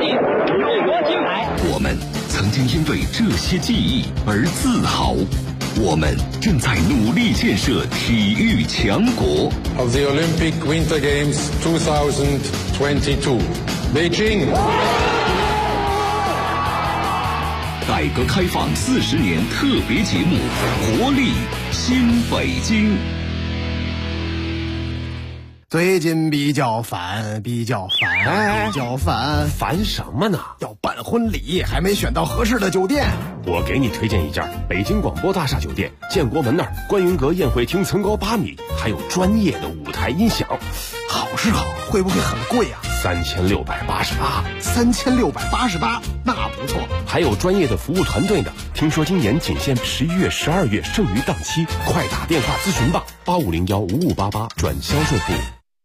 领，中国金牌。 我们曾经因为这些记忆而自豪，我们正在努力建设体育强国。 Of the Olympic Winter Games 2022, Beijing。 改革开放40年特别节目《活力新北京》。 最近比较烦， 烦什么呢？ 要办婚礼，还没选到合适的酒店。 我给你推荐一家北京广播大厦酒店，建国门那儿观云阁宴会厅层高8米，还有专业的舞台音响。 好是好，会不会很贵啊 ？3688。 3688，那不错。 还有专业的服务团队呢。听说今年仅限11月、12月剩余档期，快打电话咨询吧，85015588转销售部。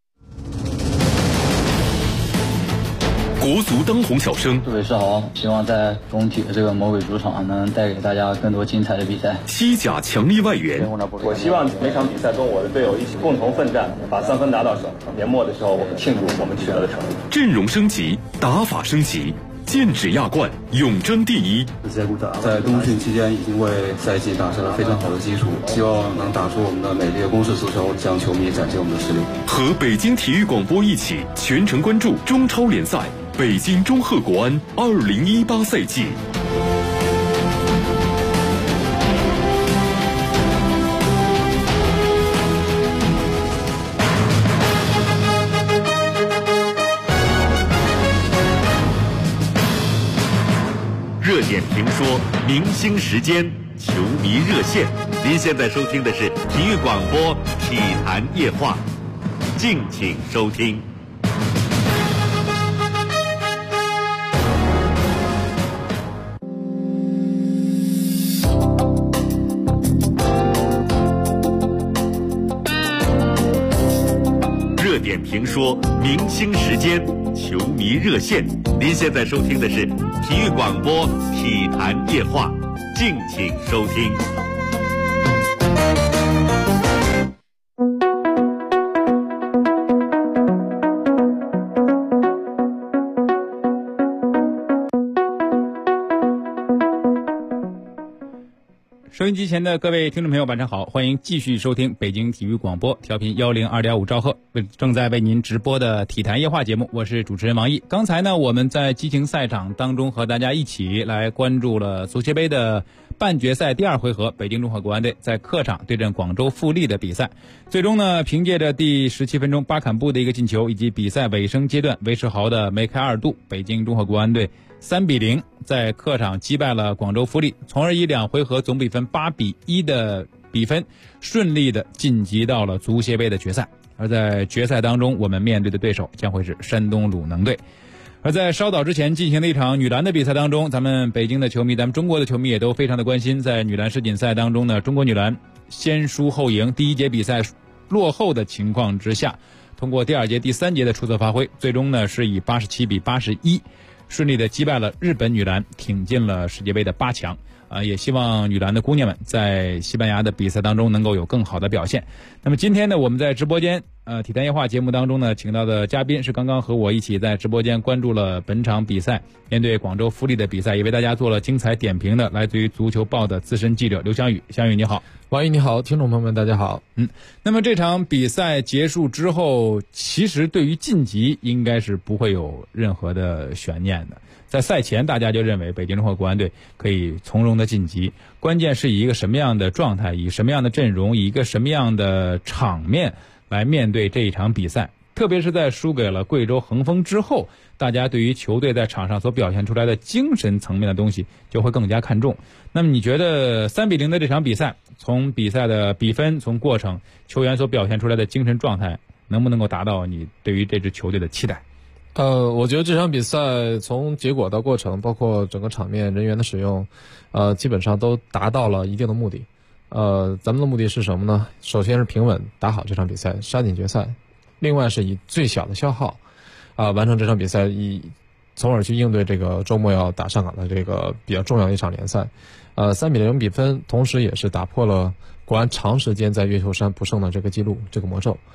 国足当红小生， 各位是好，希望在工体的这个魔鬼主场能带给大家更多精彩的比赛。 西甲强力外援， 我希望每场比赛跟我的队友一起共同奋战，把3分拿到手。年末的时候，我们庆祝我们取得的成绩。 阵容升级，打法升级，剑指亚冠，永争第一。 在冬训期间已经为赛季打下了非常好的基础，希望能打出我们的美丽的攻势足球，向球迷展现我们的实力。 和北京体育广播一起全程关注中超联赛北京中赫国安2018赛季。热点评说，明星时间，球迷热线。您现在收听的是体育广播体坛夜话，敬请收听。热点评说，明星时间，球迷热线。您现在收听的是体育广播体坛夜话，敬请收听。 收音机前的各位听众朋友，晚上好，欢迎继续收听北京体育广播，调频102.5兆赫，正在为您直播的体坛夜话节目，我是主持人王毅。刚才呢，我们在激情赛场当中和大家一起来关注了足协杯的半决赛第2回合，北京中赫国安队在客场对阵广州富力的比赛。最终呢，凭借着第17分钟巴坎布的一个进球，以及比赛尾声阶段韦世豪的梅开2度，北京中赫国安队3-0在客场击败了广州富力，从而以2回合总比分8-1的比分顺利的晋级到了足协杯的决赛。而在决赛当中，我们面对的对手将会是山东鲁能队。而在稍早之前进行的一场女篮的比赛当中，咱们北京的球迷，咱们中国的球迷也都非常的关心。在女篮世锦赛当中呢，中国女篮先输后赢，第1节比赛落后的情况之下，通过第2节、第3节的出色发挥，最终呢是以87-81顺利的击败了日本女篮，挺进了世界杯的8强。也希望女篮的姑娘们在西班牙的比赛当中能够有更好的表现。那么今天呢，我们在直播间体坛夜话节目当中呢，请到的嘉宾是刚刚和我一起在直播间关注了本场比赛，面对广州富力的比赛，也为大家做了精彩点评的来自于足球报的资深记者刘翔宇。翔宇你好。 王毅你好，听众朋友们大家好。 那么这场比赛结束之后，其实对于晋级应该是不会有任何的悬念的。在赛前大家就认为北京中赫国安队可以从容的晋级，关键是以一个什么样的状态，以什么样的阵容，以一个什么样的场面来面对这一场比赛。特别是在输给了贵州恒丰之后，大家对于球队在场上所表现出来的精神层面的东西就会更加看重。那么你觉得3-0的这场比赛，从比赛的比分，从过程，球员所表现出来的精神状态，能不能够达到你对于这支球队的期待？ 我觉得这场比赛从结果到过程，包括整个场面人员的使用，基本上都达到了一定的目的。咱们的目的是什么呢？首先是平稳打好这场比赛，杀进决赛。另外是以最小的消耗，完成这场比赛，从而去应对这个周末要打上港的这个比较重要的一场联赛。3-0比分，同时也是打破了国安长时间在月球山不胜的这个记录，这个魔咒。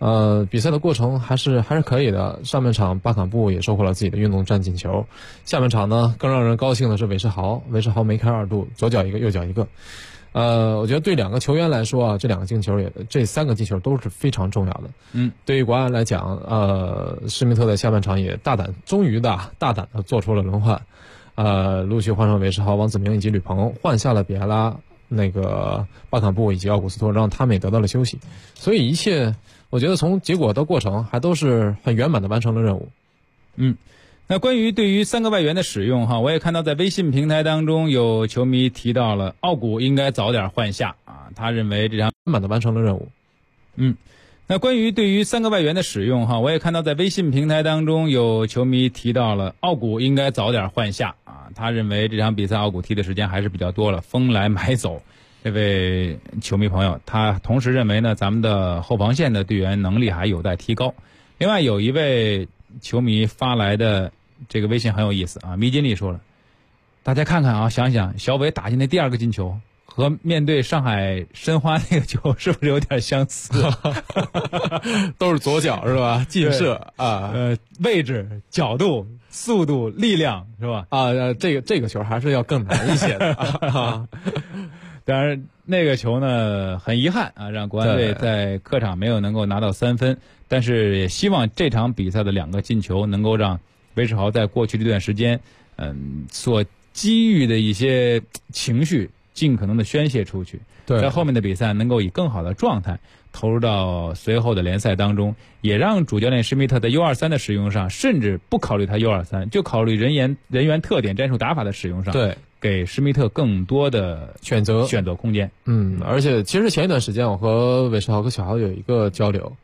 比赛的过程还是可以的。上半场巴坎布也收获了自己的运动战进球，下半场呢更让人高兴的是韦世豪梅开二度，左脚一个右脚一个。我觉得对两个球员来说啊，这3个进球都是非常重要的。对于国安来讲，施密特在下半场也终于大胆的做出了轮换，陆续换上韦世豪、王子明以及吕鹏，换下了比埃拉、巴坎布以及奥古斯托，让他们也得到了休息。所以一切，我觉得从结果到过程还都是很圆满的完成了任务。 那关于对于3个外援的使用我也看到在微信平台当中有球迷提到了奥古应该早点换下他认为这场圆满的完成了任务。 那关于对于3个外援的使用我也看到在微信平台当中有球迷提到了奥古应该早点换下他认为这场比赛奥古踢的时间还是比较多了，风来买走。这位球迷朋友他同时认为呢，咱们的后防线的队员能力还有待提高。另外有一位球迷发来的这个微信很有意思迷金力说了，大家看看想想小伟打进的第2个进球和面对上海申花那个球是不是有点相似？ 都是左脚是吧？劲射位置、角度、速度、力量是吧？ 这个球还是要更难一些的。 当然那个球呢很遗憾让国安队在客场没有能够拿到3分，但是也希望这场比赛的2个进球能够让韦世豪在过去这段时间所机遇的一些情绪尽可能的宣泄出去，在后面的比赛能够以更好的状态投入到随后的联赛当中，也让主教练施密特在 U23 的使用上，甚至不考虑他 U23， 就考虑人员特点、战术打法的使用上，给施密特更多的选择空间。 而且其实前一段时间我和韦世豪和小豪有一个交流，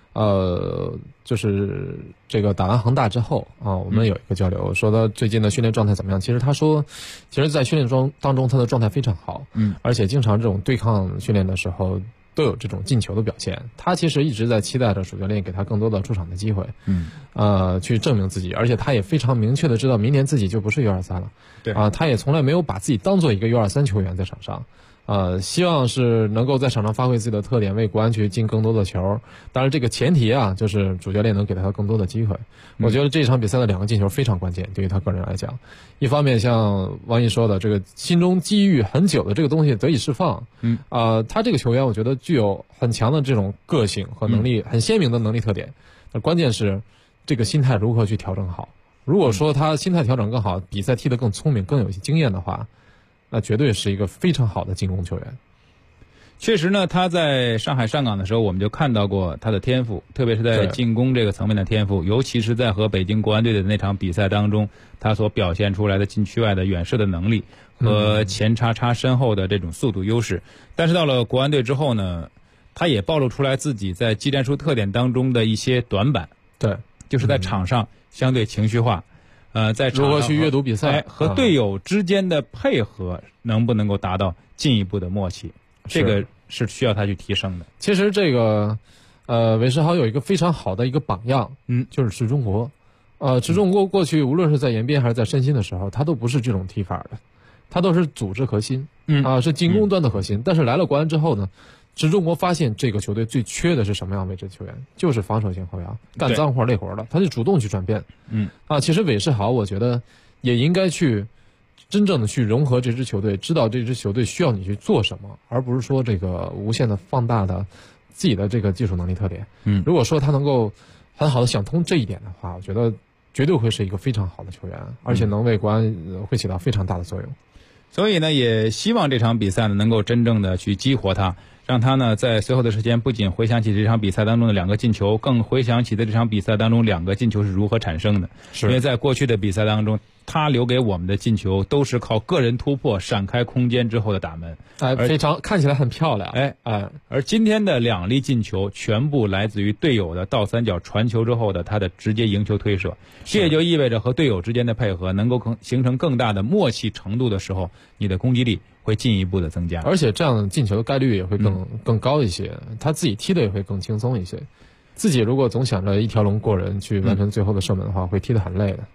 就是这个打完恒大之后我们有一个交流，说他最近的训练状态怎么样。其实他说，其实在训练当中他的状态非常好，而且经常这种对抗训练的时候都有这种进球的表现。他其实一直在期待着主教练给他更多的出场的机会，去证明自己。而且他也非常明确的知道明年自己就不是 U23 了，他也从来没有把自己当做一个 U23 球员在场上。希望是能够在场上发挥自己的特点，为国安去进更多的球。当然这个前提就是主教练能给他更多的机会。我觉得这场比赛的2个进球非常关键，对于他个人来讲。一方面像王毅说的，这个心中积郁很久的这个东西得以释放。他这个球员我觉得具有很强的这种个性和能力，很鲜明的能力特点。关键是这个心态如何去调整好。如果说他心态调整更好，比赛踢得更聪明，更有些经验的话，那绝对是一个非常好的进攻球员。 确实呢，他在上海上港的时候我们就看到过他的天赋，特别是在进攻这个层面的天赋，尤其是在和北京国安队的那场比赛当中，他所表现出来的禁区外的远射的能力和前插身后的这种速度优势。但是到了国安队之后呢，他也暴露出来自己在技战术特点当中的一些短板。就是在场上相对情绪化，在场上如何去阅读比赛和队友之间的配合能不能够达到进一步的默契，这个是需要他去提升的。 其实这个韦世豪有一个非常好的一个榜样，就是池中国。池中国过去无论是在延边还是在申鑫的时候，他都不是这种踢法的，他都是组织核心，是进攻端的核心。但是来了国安之后呢，池中国发现这个球队最缺的是什么样位置球员，就是防守型后腰，干脏活累活的，他就主动去转变。其实韦世豪我觉得也应该去真正的去融合这支球队，知道这支球队需要你去做什么，而不是说这个无限的放大的自己的这个技术能力特点。如果说他能够很好的想通这一点的话，我觉得绝对会是一个非常好的球员，而且能为国安会起到非常大的作用。 所以呢，也希望这场比赛呢能够真正的去激活他，让他呢在随后的时间不仅回想起这场比赛当中的2个进球，更回想起在这场比赛当中2个进球是如何产生的。因为在过去的比赛当中，他留给我们的进球都是靠个人突破闪开空间之后的打门， 非常看起来很漂亮。 而今天的2粒进球全部来自于队友的倒三角传球之后的他的直接迎球推射，这也就意味着和队友之间的配合能够形成更大的默契程度的时候，你的攻击力会进一步的增加， 而且这样进球的概率也会更高一些，他自己踢的也会更轻松一些。自己如果总想着一条龙过人去完成最后的射门的话，会踢得很累的。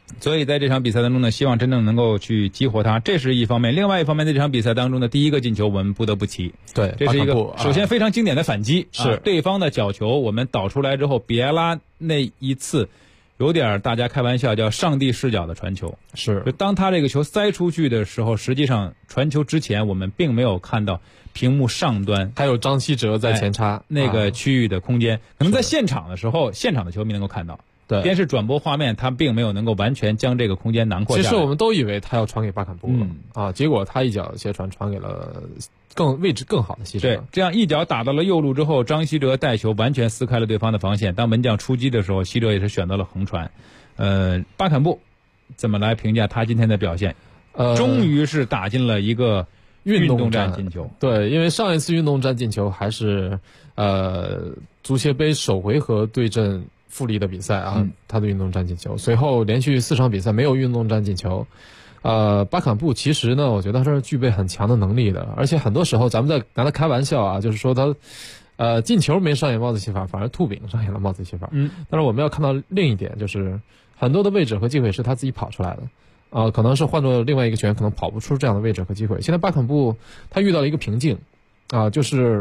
所以在这场比赛当中呢，希望真正能够去激活他，这是一方面。另外一方面，在这场比赛当中的第一个进球，我们不得不提。 对， 这是一个首先非常经典的反击， 是对方的角球，我们导出来之后，比埃拉那一次有点大家开玩笑叫上帝视角的传球。 是， 就当他这个球塞出去的时候，实际上传球之前我们并没有看到屏幕上端还有张稀哲在前插那个区域的空间，可能在现场的时候，现场的球迷能够看到。 对， 电视转播画面他并没有能够完全将这个空间囊括下来。 其实我们都以为他要传给巴坎布了，结果他一脚斜传传给了位置更好的希哲。 对，这样一脚打到了右路之后，张稀哲带球完全撕开了对方的防线。当门将出击的时候，希哲也是选择了横传。巴坎布怎么来评价他今天的表现？终于是打进了一个运动战进球。 对，因为上一次运动战进球还是足协杯首回合对阵富力的比赛他的运动战进球，随后连续4场比赛没有运动战进球。巴坎布其实呢，我觉得他是具备很强的能力的，而且很多时候咱们在拿他开玩笑就是说他进球没上演帽子戏法，反而吐饼上演了帽子戏法。但是我们要看到另一点，就是很多的位置和机会是他自己跑出来的。可能是换做另外一个球员可能跑不出这样的位置和机会。现在巴坎布他遇到了一个瓶颈就是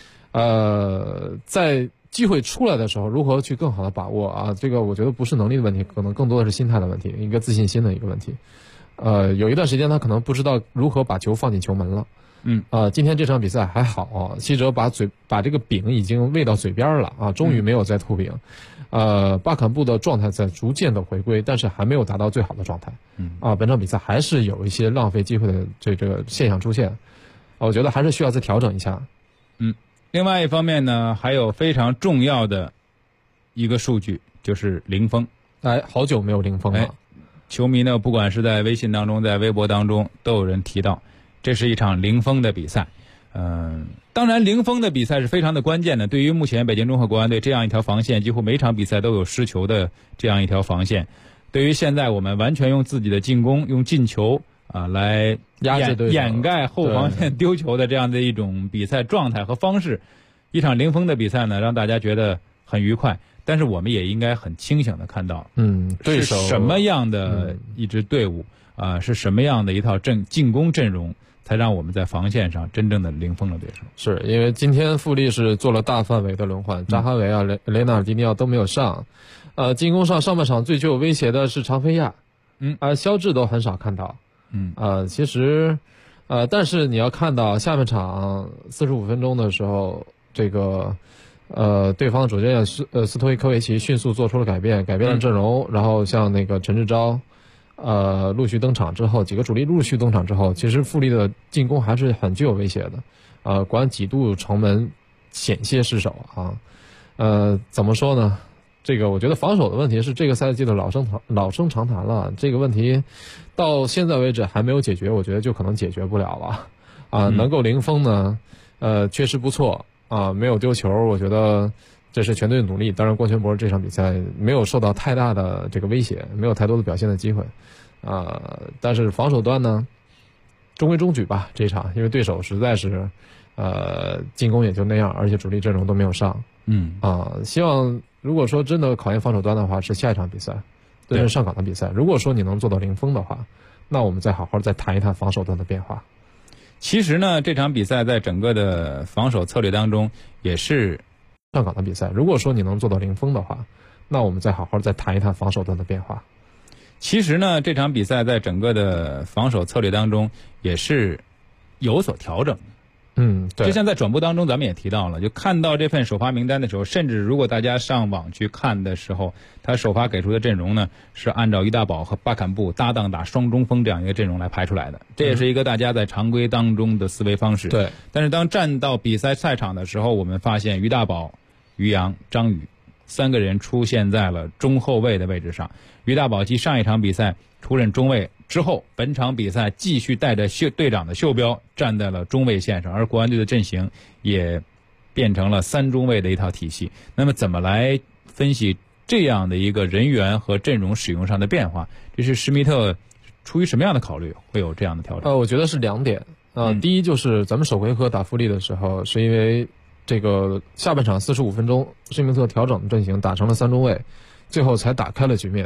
在机会出来的时候如何去更好的把握这个我觉得不是能力的问题，可能更多的是心态的问题，一个自信心的一个问题。有一段时间他可能不知道如何把球放进球门了。今天这场比赛还好希哲把这个饼已经喂到嘴边了终于没有再吐饼。巴坎布的状态在逐渐的回归，但是还没有达到最好的状态。本场比赛还是有一些浪费机会的这个现象出现，我觉得还是需要再调整一下。 另外一方面呢，还有非常重要的一个数据，就是零封。 好久没有零封了。 球迷呢，不管是在微信当中，在微博当中，都有人提到，这是一场零封的比赛。当然零封的比赛是非常的关键的，对于目前北京中赫国安队这样一条防线，几乎每场比赛都有失球的这样一条防线，对于现在我们完全用自己的进攻，用进球来掩盖后防线丢球的这样的一种比赛状态和方式，一场零封的比赛呢，让大家觉得很愉快。但是我们也应该很清醒的看到， 对手是什么样的一支队伍是什么样的一套进攻阵容，才让我们在防线上真正的零封了对手。 是因为今天富力是做了大范围的轮换，扎哈维雷纳尔迪尼奥都没有上。进攻上半场最具有威胁的是常菲亚，肖智都很少看到。其实但是你要看到下半场45分钟的时候，这个对方的主教练斯托伊科维奇迅速做出了改变了阵容，然后像那个陈志钊陆续登场之后，几个主力陆续登场之后，其实富力的进攻还是很具有威胁的。国安几度城门险些失手怎么说呢？这个我觉得防守的问题是这个赛季的老生常谈了，这个问题到现在为止还没有解决，我觉得就可能解决不了了。能够零封呢，确实不错没有丢球，我觉得这是全队的努力。当然郭全博这场比赛没有受到太大的这个威胁，没有太多的表现的机会但是防守端呢中规中矩吧这一场，因为对手实在是进攻也就那样，而且主力阵容都没有上。希望如果说真的考验防守端的话，是下一场比赛对阵上港的比赛。如果说你能做到零封的话，那我们再好好再谈一谈防守端的变化。 其实呢，这场比赛在整个的防守策略当中也是上港的比赛。如果说你能做到零封的话，那我们再好好再谈一谈防守端的变化。 其实呢，这场比赛在整个的防守策略当中也是有所调整。 对。 就像在转播当中咱们也提到了，就看到这份首发名单的时候，甚至如果大家上网去看的时候，他首发给出的阵容呢，是按照于大宝和巴坎布搭档打双中锋这样一个阵容来排出来的。这也是一个大家在常规当中的思维方式。 对。 但是当站到比赛赛场的时候，我们发现于大宝、于洋、张宇3个人出现在了中后卫的位置上。于大宝继上一场比赛出任中卫之后，本场比赛继续带着队长的袖标站在了中卫线上，而国安队的阵型也变成了3中卫的一套体系。那么怎么来分析这样的一个人员和阵容使用上的变化？这是施密特出于什么样的考虑会有这样的调整？ 我觉得是2点。第一就是咱们首回合打富力的时候，是因为这个下半场45分钟施密特调整的阵型打成了3中卫，最后才打开了局面。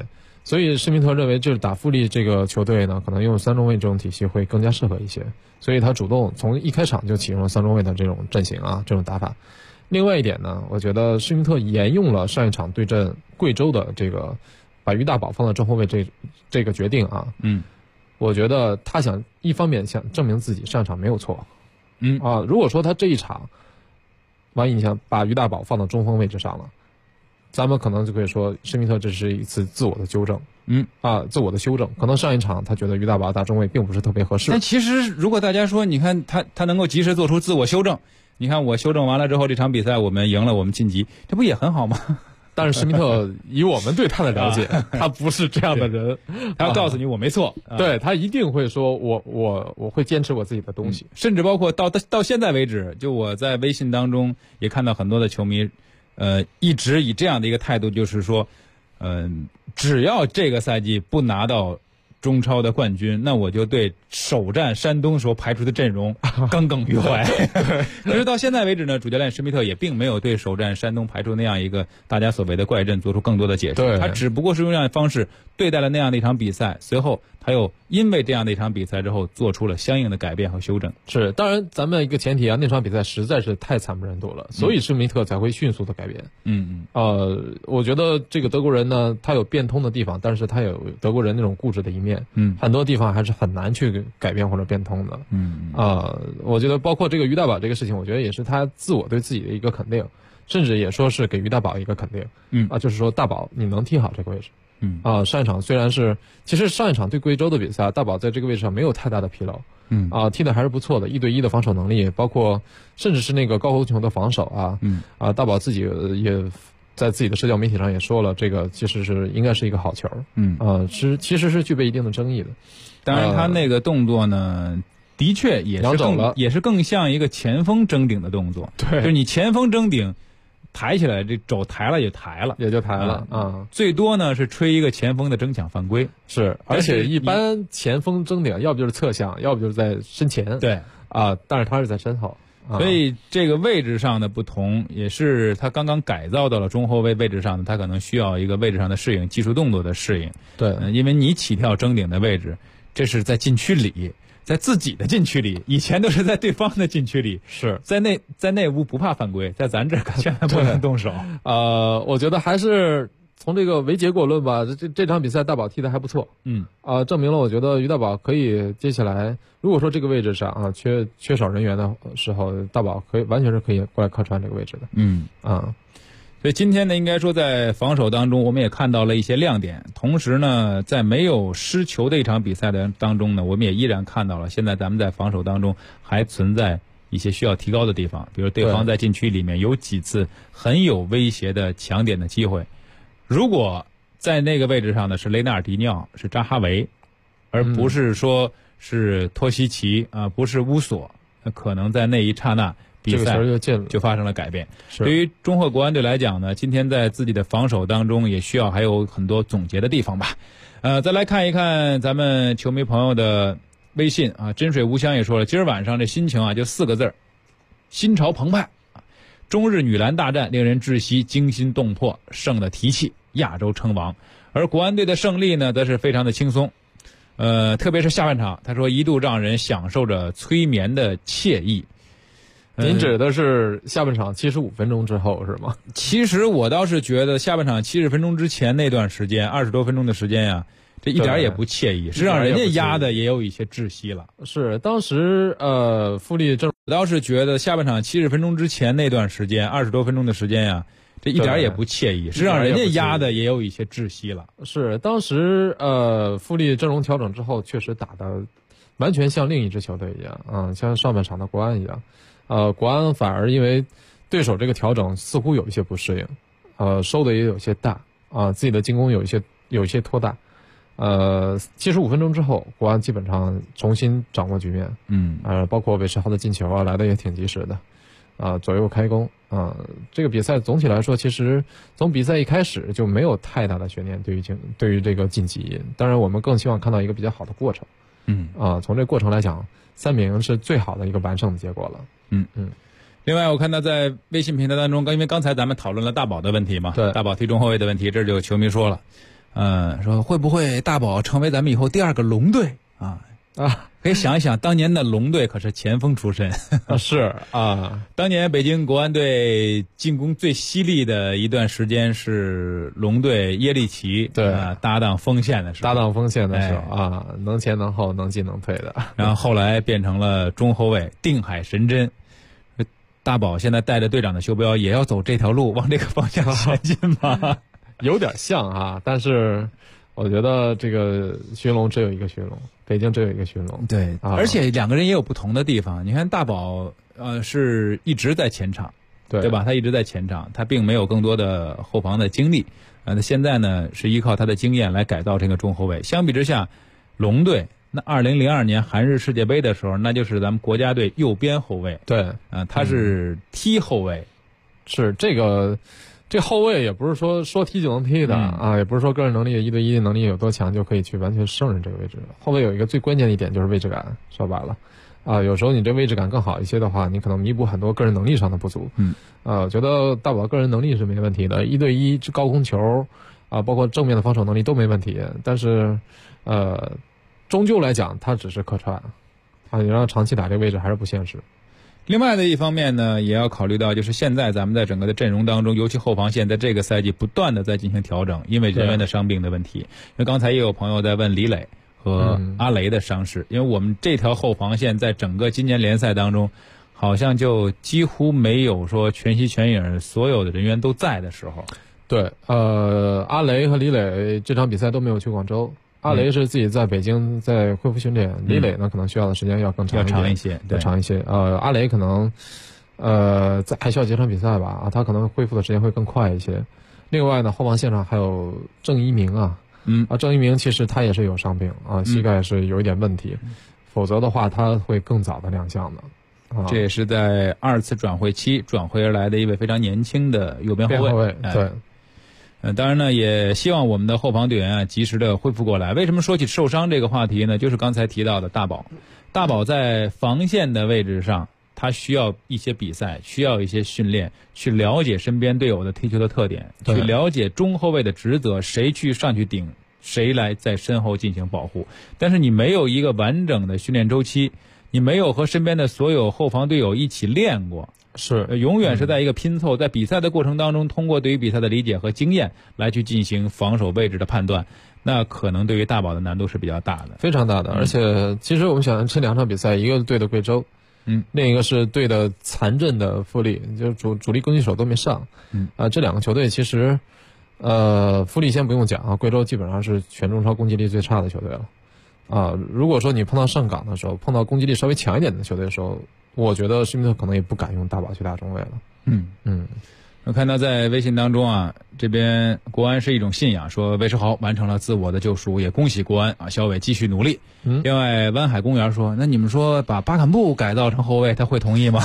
所以施密特认为就是打富力这个球队呢，可能用3中卫这种体系会更加适合一些，所以他主动从一开场就启用了3中卫的这种阵型啊，这种打法。另外一点呢，我觉得施密特沿用了上一场对阵贵州的这个把于大宝放到中后卫这个决定啊，我觉得他一方面想证明自己上一场没有错，如果说他这一场王毅你想把于大宝放到中锋位置上了，咱们可能就可以说施密特这是一次自我的纠正，自我的修正。可能上一场他觉得于大宝打中卫并不是特别合适。 但其实如果大家说，你看他能够及时做出自我修正，你看我修正完了之后，这场比赛我们赢了，我们晋级，这不也很好吗？ 但是施密特以我们对他的了解，他不是这样的人， 他要告诉你我没错， 对他一定会说我会坚持我自己的东西， 甚至包括到现在为止，就我在微信当中也看到很多的球迷，一直以这样的一个态度，就是说，只要这个赛季不拿到中超的冠军，那我就对首战山东所排出的阵容耿耿于怀。可是到现在为止呢，主教练施密特也并没有对首战山东排出那样一个大家所谓的怪阵做出更多的解释，他只不过是用这样的方式对待了那样的一场比赛，随后他又因为这样的一场比赛之后做出了相应的改变和修正。 是，当然咱们一个前提啊，那场比赛实在是太惨不忍睹了，所以施密特才会迅速的改变。我觉得这个德国人呢，他有变通的地方，但是他有德国人那种固执的一面，很多地方还是很难去改变或者变通的。我觉得包括这个于大宝这个事情，我觉得也是他自我对自己的一个肯定，甚至也说是给于大宝一个肯定。就是说大宝你能踢好这个位置。上一场虽然是，其实上一场对贵州的比赛，大宝在这个位置上没有太大的纰漏，踢的还是不错的，1对1的防守能力，包括甚至是那个高空球的防守啊，大宝自己也在自己的社交媒体上也说了，这个其实是应该是一个好球，其实是具备一定的争议的。 当然，他那个动作呢，的确也是更像一个前锋争顶的动作， 对， 就是你前锋争顶。抬起来，这肘抬了也抬了， 也就抬了最多呢是吹一个前锋的争抢犯规， 是，而且一般前锋争顶，要不就是侧向，要不就是在身前， 对但是他是在身后， 所以这个位置上的不同，也是他刚刚改造到了中后卫位置上的，他可能需要一个位置上的适应，技术动作的适应。 对， 因为你起跳争顶的位置，这是在禁区里。在自己的禁区里，以前都是在对方的禁区里， 是在内屋不怕犯规，在咱这千万不能动手。 我觉得还是从这个为结果论吧，这场比赛大宝踢得还不错，证明了我觉得于大宝可以接下来，如果说这个位置上缺少人员的时候，大宝完全是可以过来客串这个位置的， 所以今天呢，应该说在防守当中，我们也看到了一些亮点。同时呢，在没有失球的一场比赛的当中呢，我们也依然看到了现在咱们在防守当中还存在一些需要提高的地方。比如对方在禁区里面有几次很有威胁的抢点的机会，如果在那个位置上呢是雷纳尔迪尼奥，是扎哈维，而不是说是托西奇不是乌索，那可能在那一刹那。比赛就发生了改变。对于中赫国安队来讲呢，今天在自己的防守当中也需要还有很多总结的地方吧。再来看一看咱们球迷朋友的微信真水无香也说了，今儿晚上这心情就4个字，心潮澎湃。中日女篮大战令人窒息，惊心动魄，胜得提气，亚洲称王。而国安队的胜利呢，则是非常的轻松。特别是下半场，他说一度让人享受着催眠的惬意。 您指的是下半场75分钟之后是吗？ 其实我倒是觉得下半场70分钟之前那段时间，20多分钟的时间呀，这一点也不惬意，是让人家压的也有一些窒息了。 是当时富力我倒是觉得下半场70分钟之前那段时间，20多分钟的时间呀，这一点也不惬意，是让人家压的也有一些窒息了。 是当时富力阵容调整之后，确实打的完全像另一支球队一样，像上半场的国安一样。国安反而因为对手这个调整似乎有一些不适应，收的也有些大自己的进攻有一些拖大，75分钟之后，国安基本上重新掌握局面，包括韦世豪的进球来的也挺及时的，左右开弓这个比赛总体来说，其实从比赛一开始就没有太大的悬念，对于这个晋级，当然我们更希望看到一个比较好的过程，从这个过程来讲，3比0是最好的一个完胜的结果了。 另外我看到在微信平台当中，因为刚才咱们讨论了大宝的问题嘛， 对， 大宝踢中后卫的问题，这就有球迷说了， 说会不会大宝成为咱们以后第2个龙队啊？可以想一想，当年的龙队可是前锋出身是啊， 当年北京国安队进攻最犀利的一段时间是龙队耶利奇搭档锋线的时候， 能前能后能进能退的。 然后后来变成了中后卫定海神针。大宝现在带着队长的袖标，也要走这条路，往这个方向前进吗？ 有点像啊，但是我觉得这个寻龙只有一个寻龙，北京只有一个寻龙。 对，而且2个人也有不同的地方。你看大宝是一直在前场，对吧？他一直在前场，他并没有更多的后防的经历。那现在呢是依靠他的经验来改造这个中后卫。相比之下，龙队那2002年韩日世界杯的时候，那就是咱们国家队右边后卫。 对， 他是踢后卫， 是这后卫也不是说踢就能踢的也不是说个人能力1对1的能力有多强就可以去完全胜任这个位置。后卫有一个最关键的一点就是位置感，说白了有时候你这位置感更好一些的话，你可能弥补很多个人能力上的不足。我觉得大宝个人能力是没问题的，1对1高空球包括正面的防守能力都没问题，但是终究来讲他只是客串你让他长期打这个位置还是不现实。 另外的一方面呢，也要考虑到，就是现在咱们在整个的阵容当中，尤其后防线在这个赛季不断的在进行调整，因为人员的伤病的问题。因为刚才也有朋友在问李磊和阿雷的伤势，因为我们这条后防线在整个今年联赛当中，好像就几乎没有说全息全影，所有的人员都在的时候。 对，阿雷和李磊这场比赛都没有去广州。阿雷是自己在北京在恢复训练，李磊呢可能需要的时间要更长一些。阿雷可能还需要几场比赛吧他可能恢复的时间会更快一些。另外呢，后防线上还有郑一鸣郑一鸣其实他也是有伤病膝盖是有一点问题，否则的话他会更早的亮相的。 这也是在2次转会期转会而来的一位非常年轻的右边后卫。 对。 当然呢，也希望我们的后防队员及时的恢复过来。为什么说起受伤这个话题呢？就是刚才提到的大宝在防线的位置上，他需要一些比赛，需要一些训练，去了解身边队友的踢球的特点，去了解中后卫的职责，谁去上去顶，谁来在身后进行保护。但是你没有一个完整的训练周期，你没有和身边的所有后防队友一起练过。永远是在一个拼凑，在比赛的过程当中，通过对于比赛的理解和经验来去进行防守位置的判断，那可能对于大宝的难度是比较大的， 非常大的。而且其实我们想这2场比赛，一个对的贵州，另一个是对的残阵的富力，就是主力攻击手都没上。这2个球队其实富力先不用讲贵州基本上是全中超攻击力最差的球队了如果说你碰到上港的时候，碰到攻击力稍微强一点的球队的时候，我觉得施密特可能也不敢用大宝去打中卫了。 我看到在微信当中这边国安是一种信仰，说韦世豪完成了自我的救赎，也恭喜国安小伟继续努力。另外湾海公园说，那你们说把巴坎布改造成后卫，他会同意吗？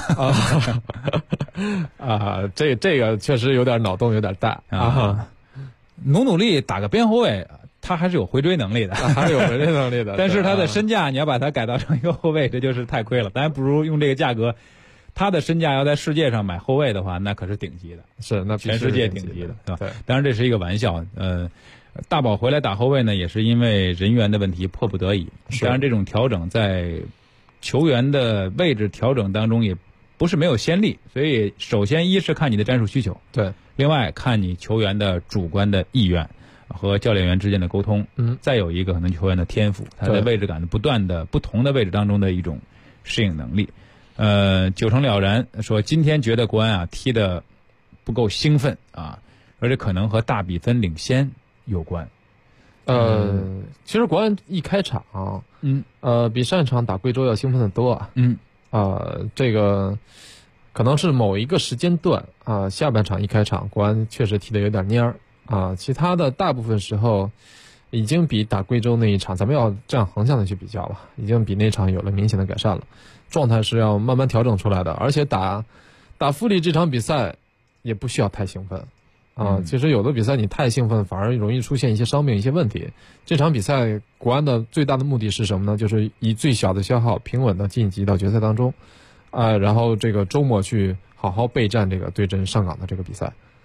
这个确实有点脑洞有点大努力打个边后卫，他还是有回追能力的，但是他的身价你要把他改造成一个后卫，这就是太亏了。咱不如用这个价格，他的身价要在世界上买后卫的话，那可是顶级的， 那全世界顶级的，对吧？ 对， 当然这是一个玩笑。大宝回来打后卫呢，也是因为人员的问题，迫不得已。当然这种调整在球员的位置调整当中也不是没有先例，所以首先一是看你的战术需求， 对， 另外看你球员的主观的意愿和教练员之间的沟通，再有一个可能球员的天赋，他在位置感的不断的不同的位置当中的一种适应能力。九成了然说，今天觉得国安踢得不够兴奋而且可能和大比分领先有关。 其实国安一开场比上一场打贵州要兴奋的多这个可能是某一个时间段下半场一开场国安确实踢得有点蔫其他的大部分时候已经比打贵州那一场，咱们要这样横向的去比较吧，已经比那场有了明显的改善了，状态是要慢慢调整出来的。而且打富力这场比赛也不需要太兴奋其实有的比赛你太兴奋反而容易出现一些伤病一些问题。这场比赛国安的最大的目的是什么呢？就是以最小的消耗平稳的晋级到决赛当中然后这个周末去好好备战这个对阵上港的这个比赛。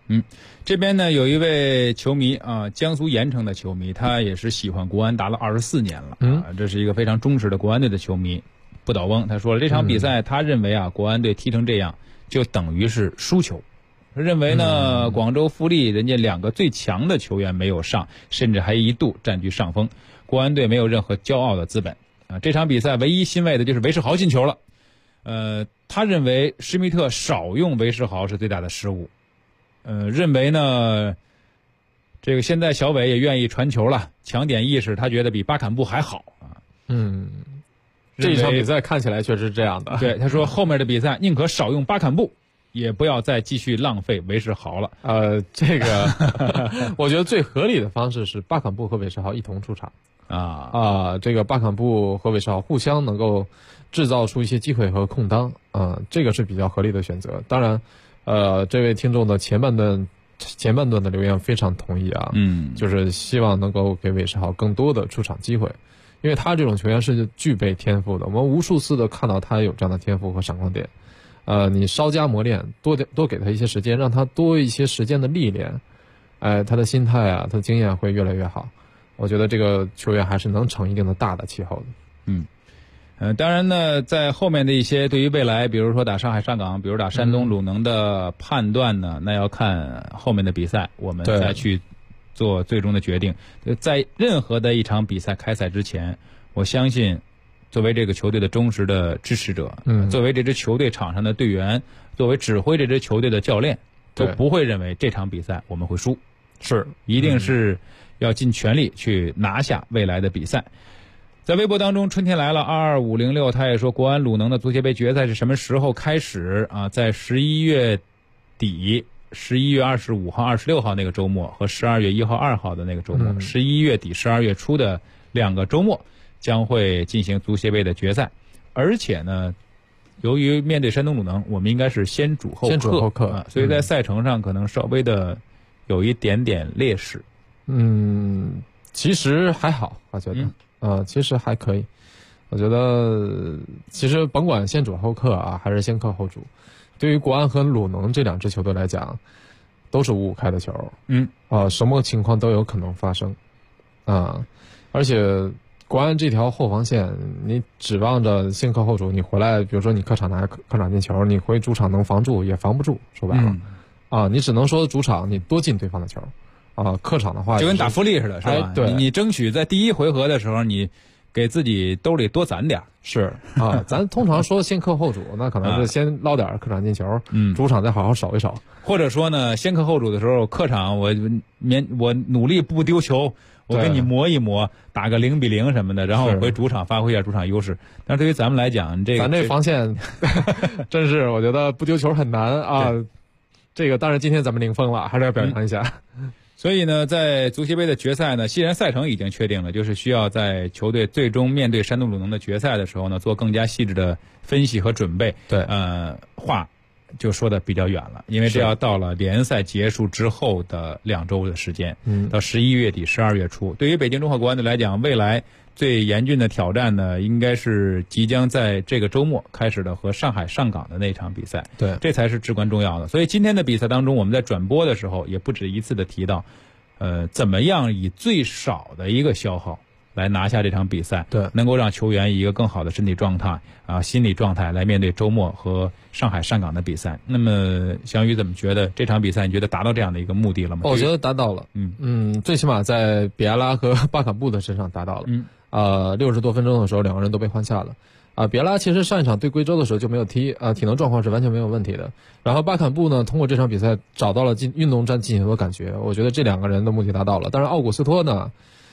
这边呢有一位球迷啊，江苏盐城的球迷，他也是喜欢国安达了24年了啊，这是一个非常忠实的国安队的球迷。不倒翁他说了，这场比赛他认为啊，国安队踢成这样就等于是输球。认为呢，广州富力人家2个最强的球员没有上，甚至还一度占据上风，国安队没有任何骄傲的资本啊。这场比赛唯一欣慰的就是韦世豪进球了。他认为施密特少用韦世豪是最大的失误。认为呢，这个现在小韦也愿意传球了，抢点意识他觉得比巴坎布还好啊。 这场比赛看起来确实是这样的。 对，他说后面的比赛宁可少用巴坎布，也不要再继续浪费韦世豪了。 这个我觉得最合理的方式是巴坎布和韦世豪一同出场这个巴坎布和韦世豪互相能够制造出一些机会和空当这个是比较合理的选择。当然这位听众的前半段的留言非常同意啊，就是希望能够给韦世豪更多的出场机会，因为他这种球员是具备天赋的，我们无数次的看到他有这样的天赋和闪光点。你稍加磨练，多给他一些时间，让他多一些时间的历练，他的心态啊，他的经验会越来越好。我觉得这个球员还是能成一定的大的气候的。 当然呢，在后面的一些对于未来，比如说打上海上港，比如打山东鲁能的判断呢，那要看后面的比赛，我们再去做最终的决定。在任何的一场比赛开赛之前，我相信作为这个球队的忠实的支持者，作为这支球队场上的队员，作为指挥这支球队的教练，都不会认为这场比赛我们会输，一定是要尽全力去拿下未来的比赛。在微博当中，春天来了22506，他也说国安鲁能的足协杯决赛是什么时候开始啊？在11月底，11月25号、26号那个周末和12月1号、2号的那个周末，11月底、12月初的2个周末将会进行足协杯的决赛。而且呢，由于面对山东鲁能，我们应该是先主后客，所以在赛程上可能稍微的有一点点劣势。 其实还好，我觉得。其实还可以，我觉得其实甭管先主后客啊，还是先客后主，对于国安和鲁能这2支球队来讲，都是5-5开的球。什么情况都有可能发生而且国安这条后防线，你指望着先客后主，你回来，比如说你客场拿客场进球，你回主场能防住也防不住，说白了你只能说主场你多进对方的球。客场的话就跟打富力似的，是吧？ 对， 你争取在第1回合的时候，你给自己兜里多攒点。 咱通常说先客后主，那可能是先捞点客场进球，主场再好好守一守。 或者说呢，先客后主的时候，客场我努力不丢球，我跟你磨一磨，打个0-0什么的，然后回主场发挥一下主场优势。但是对于咱们来讲， 咱这防线真是我觉得不丢球很难啊。这个当然今天咱们0分了，还是要表扬一下。 所以呢，在足协杯的决赛呢，既然赛程已经确定了，就是需要在球队最终面对山东鲁能的决赛的时候呢，做更加细致的分析和准备。话就说的比较远了，因为这要到了联赛结束之后的2周的时间，到11月底、12月初。对于北京中赫国安队来讲，未来最严峻的挑战呢，应该是即将在这个周末开始的和上海上港的那场比赛。这才是至关重要的。所以今天的比赛当中，我们在转播的时候也不止一次的提到，怎么样以最少的一个消耗来拿下这场比赛，能够让球员以一个更好的身体状态心理状态来面对周末和上海上港的比赛。那么翔宇怎么觉得这场比赛你觉得达到这样的一个目的了吗？ 我觉得达到了，最起码在比亚拉和巴坎布的身上达到了。60多分钟的时候2个人都被换下了。比亚拉其实上一场对贵州的时候就没有踢，体能状况是完全没有问题的。然后巴坎布呢，通过这场比赛找到了运动战进行的感觉，我觉得这2个人的目的达到了。但是奥古斯托呢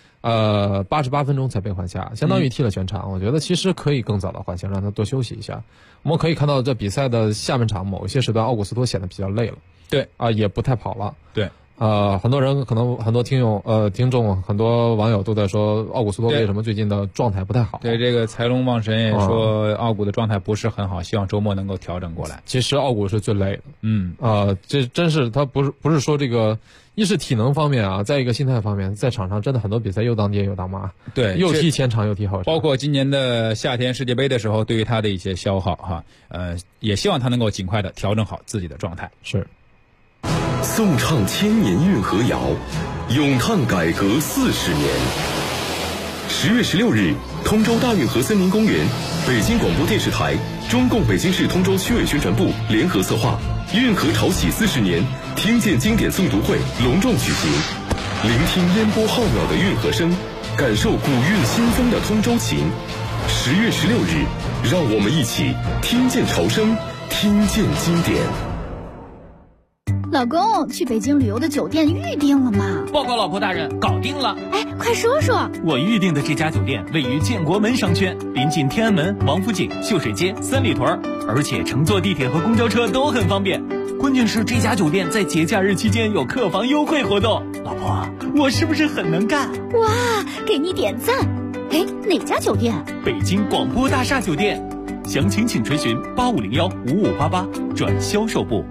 ，88分钟才被换下，相当于踢了全场。我觉得其实可以更早的换下，让他多休息一下。我们可以看到这比赛的下半场某一些时段，奥古斯托显得比较累了。也不太跑了。很多人可能很多听众很多网友都在说奥古斯托为什么最近的状态不太好。 对，这个财龙望神也说奥古的状态不是很好，希望周末能够调整过来。 其实奥古是最累的。这真是他不是说这个，一是体能方面再一个心态方面，在场上真的很多比赛又当爹又当妈。又踢前场又踢后场。 包括今年的夏天世界杯的时候，对于他的一些消耗也希望他能够尽快的调整好自己的状态。 颂唱千年运河谣，咏叹改革40年。10月16日，通州大运河森林公园，北京广播电视台、中共北京市通州区委宣传部联合策划运河潮起40年听见经典诵读会隆重举行，聆听烟波浩渺的运河声，感受古韵新风的通州情。10月16日，让我们一起听见潮声，听见经典。 老公，去北京旅游的酒店预定了吗？ 报告老婆大人，搞定了。 哎，快说说。 我预定的这家酒店位于建国门商圈，临近天安门、王府井、秀水街、三里屯，而且乘坐地铁和公交车都很方便。关键是这家酒店在节假日期间有客房优惠活动。老婆，我是不是很能干？ 哇，给你点赞。哎，哪家酒店？ 北京广播大厦酒店。详情请垂询85015588转销售部。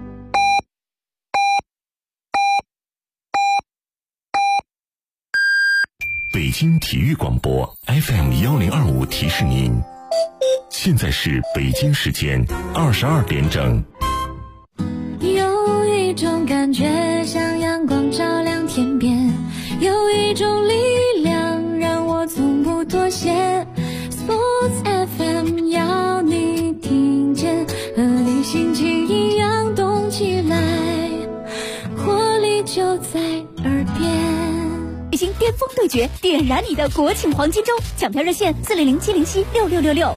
北京体育广播 FM1025提示您，现在是北京时间22点整。 有一种感觉像阳光照亮天边，有一种力量让我从不妥协。 Sports FM 要你听见，和你心情一样动起来，活力就在耳边。 北京巅峰对决，点燃你的国庆黄金周，抢票热线400-707-6666。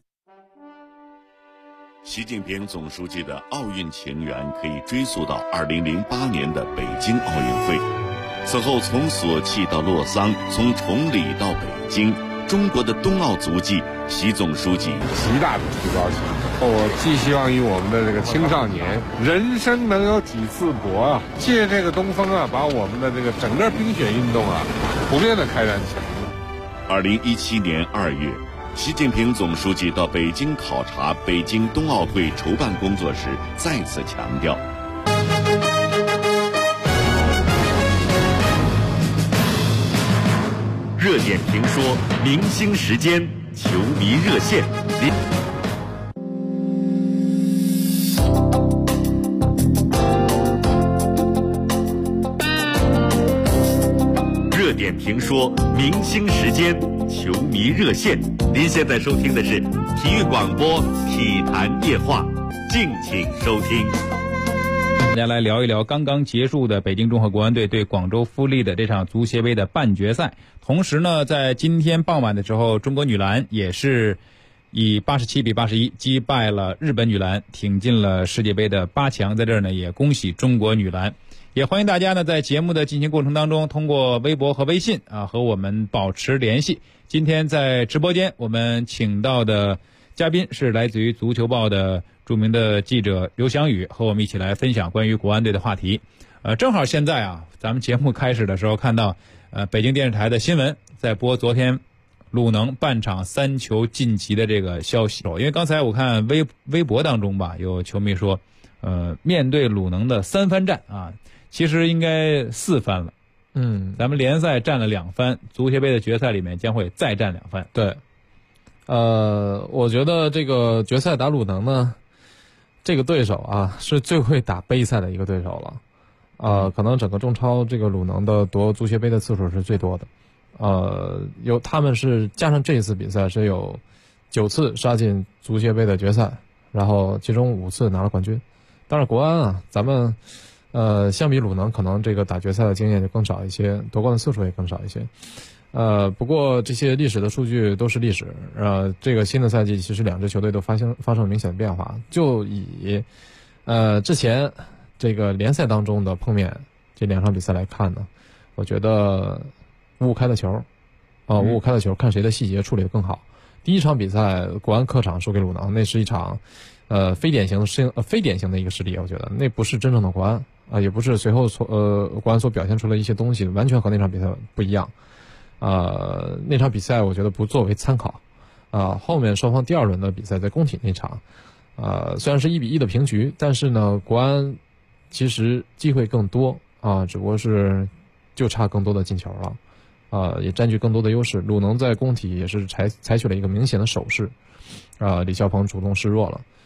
习近平总书记的奥运情缘可以追溯到2008年的北京奥运会，此后从索契到洛桑，从崇礼到北京，中国的冬奥足迹，习总书记极大的提高性。我寄希望于我们的这个青少年，人生能有几次搏啊！借这个东风啊，把我们的这个整个冰雪运动啊，普遍的开展起来。 2017年2月，习近平总书记到北京考察北京冬奥会筹办工作时，再次强调。 热点评说，明星时间，球迷热线。热点评说，明星时间，球迷热线。您现在收听的是体育广播体坛夜话，敬请收听。 大家来聊一聊刚刚结束的北京中赫国安队对广州富力的这场足协杯的半决赛。同时呢，在今天傍晚的时候，中国女篮也是以87-81击败了日本女篮，挺进了世界杯的8强。在这儿呢，也恭喜中国女篮。也欢迎大家呢在节目的进行过程当中，通过微博和微信和我们保持联系。今天在直播间我们请到的嘉宾是来自于足球报的著名的记者刘翔宇，和我们一起来分享关于国安队的话题。正好现在咱们节目开始的时候看到北京电视台的新闻在播昨天鲁能半场3球晋级的这个消息。因为刚才我看微博当中有球迷说面对鲁能的3番战其实应该4番了。咱们联赛占了2番，足协杯的决赛里面将会再占2番。 对，我觉得这个决赛打鲁能呢，这个对手是最会打杯赛的一个对手了。可能整个中超这个鲁能的夺足协杯的次数是最多的。他们是加上这一次比赛是有9次杀进足协杯的决赛，然后其中5次拿了冠军。当然国安咱们相比鲁能可能这个打决赛的经验就更少一些，夺冠的次数也更少一些。不过这些历史的数据都是历史。这个新的赛季其实2支球队都发生了明显的变化。就以之前这个联赛当中的碰面这2场比赛来看呢，我觉得5-5开的球5-5开的球看谁的细节处理得更好。第一场比赛国安客场输给鲁能，那是一场非典型的一个失利。我觉得那不是真正的国安也不是随后国安所表现出来一些东西完全和那场比赛不一样。那场比赛我觉得不作为参考。后面双方第2轮的比赛在工体那场虽然是1-1的平局，但是呢国安其实机会更多只不过是就差更多的进球了也占据更多的优势。鲁能在工体也是采取了一个明显的守势李霄鹏主动示弱了。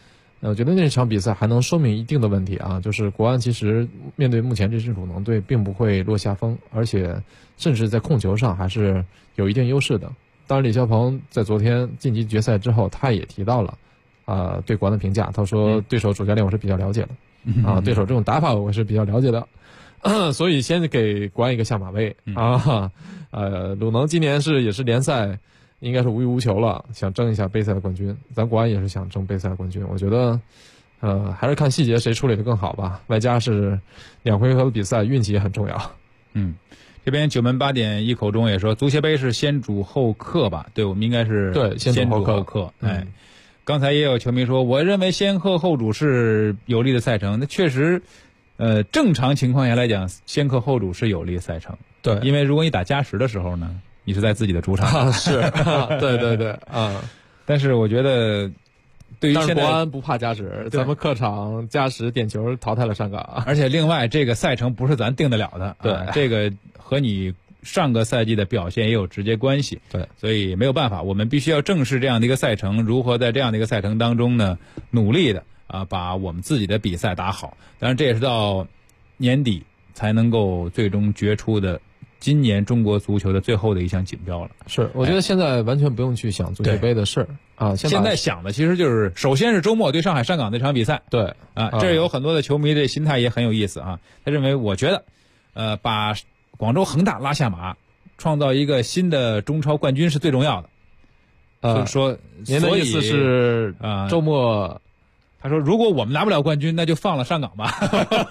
我觉得那场比赛还能说明一定的问题啊，就是国安其实面对目前这支鲁能队并不会落下风，而且甚至在控球上还是有一定优势的。当然李霄鹏在昨天晋级决赛之后，他也提到了对国安的评价，他说对手主教练我是比较了解的对手这种打法我是比较了解的所以先给国安一个下马威鲁能今年也是联赛应该是无欲无求了，想争一下杯赛的冠军，咱国安也是想争杯赛的冠军。我觉得还是看细节谁处理得更好吧，外加是2回合的比赛运气也很重要。 这边九门8点一口中也说足协杯是先主后客吧，对，我们应该是对先主后客。刚才也有球迷说，我认为先客后主是有利的赛程，那确实正常情况下来讲，先客后主是有利的赛程。 对， 因为如果你打加时的时候呢，你是在自己的主场是对但是我觉得对于现在国安不怕加时，咱们客场加时点球淘汰了上港， 而且另外这个赛程不是咱定得了的， 对， 这个和你上个赛季的表现也有直接关系， 对， 所以没有办法，我们必须要正视这样的一个赛程，如何在这样的一个赛程当中呢，努力的把我们自己的比赛打好。当然这也是到年底才能够最终决出的今年中国足球的最后的一项锦标了。 是，我觉得现在完全不用去想足协杯的事儿现在想的其实就是首先是周末对上海上港那场比赛， 对这有很多的球迷的心态也很有意思他认为我觉得把广州恒大拉下马，创造一个新的中超冠军是最重要的。就是说您的意思是周末他说如果我们拿不了冠军，那就放了上港吧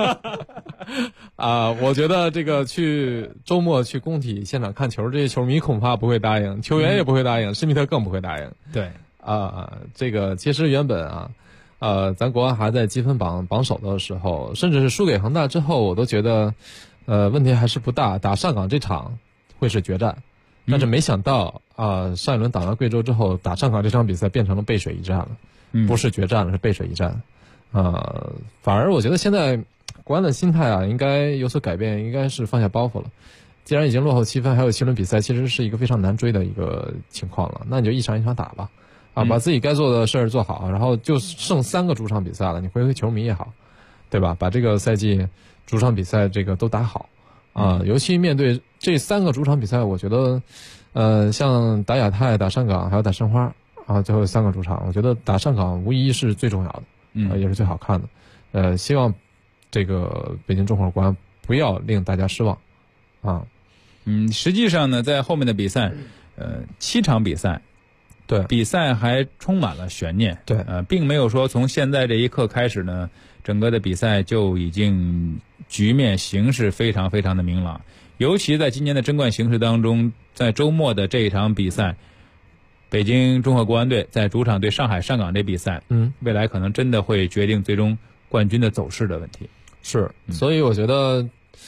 我觉得这个周末去工体现场看球，这些球迷恐怕不会答应，球员也不会答应，施密特更不会答应。 对这个其实原本咱国安还在积分榜首的时候，甚至是输给恒大之后，我都觉得问题还是不大，打上港这场会是决战。但是没想到上一轮打完贵州之后，打上港这场比赛变成了背水一战了，不是决战了，是背水一战。反而我觉得现在国安的心态应该有所改变，应该是放下包袱了。既然已经落后7分，还有7轮比赛，其实是一个非常难追的一个情况了，那你就一场一场打吧，把自己该做的事儿做好，然后就剩3个主场比赛了，你回回球迷也好，对吧？把这个赛季主场比赛这个都打好尤其面对这3个主场比赛，我觉得像打亚太、打上港还有打申花最后3个主场，我觉得打上港无疑是最重要的，也是最好看的。希望这个北京中赫国安不要令大家失望实际上呢，在后面的比赛7场比赛， 对， 比赛还充满了悬念， 对， 并没有说从现在这一刻开始呢，整个的比赛就已经局面形势非常非常的明朗。尤其在今年的争冠形势当中，在周末的这一场比赛，北京中赫国安队在主场对上海上港这比赛，未来可能真的会决定最终冠军的走势的问题。 是，所以我觉得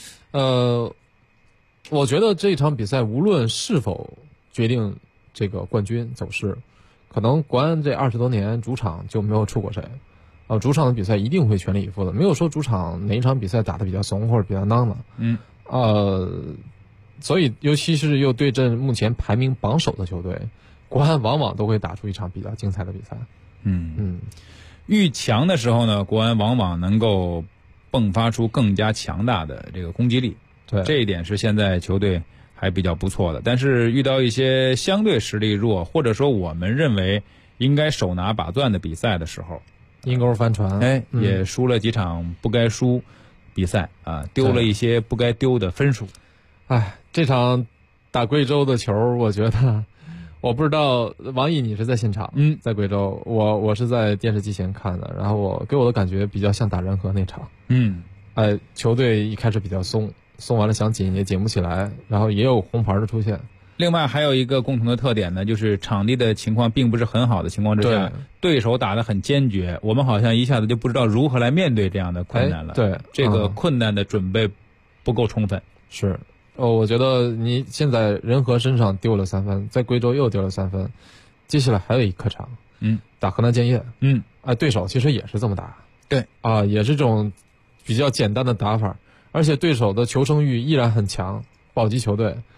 这一场比赛无论是否决定这个冠军走势，可能国安这20多年主场就没有出过谁主场的比赛一定会全力以赴的，没有说主场哪一场比赛打得比较怂或者比较孬的所以尤其是又对阵目前排名榜首的球队，国安往往都会打出一场比较精彩的比赛遇强的时候呢，国安往往能够迸发出更加强大的这个攻击力， 对， 这一点是现在球队还比较不错的。但是遇到一些相对实力弱，或者说我们认为应该手拿把攥的比赛的时候， 阴沟翻船， 也输了几场不该输比赛丢了一些不该丢的分数。 这场打贵州的球，我觉得我不知道王毅你是在现场，在贵州，我是在电视机前看的，然后给我的感觉比较像打仁和那场，球队一开始比较松完了想紧也紧不起来，然后也有红牌的出现。 另外还有一个共同的特点呢，就是场地的情况并不是很好的情况之下，对手打得很坚决，我们好像一下子就不知道如何来面对这样的困难了。 对， 这个困难的准备不够充分。 是，我觉得你现在仁和身上丢了3分，在贵州又丢了3分，接下来还有一客场，打河南建业，对手其实也是这么打， 对也是这种比较简单的打法，而且对手的求胜欲依然很强，保级球队。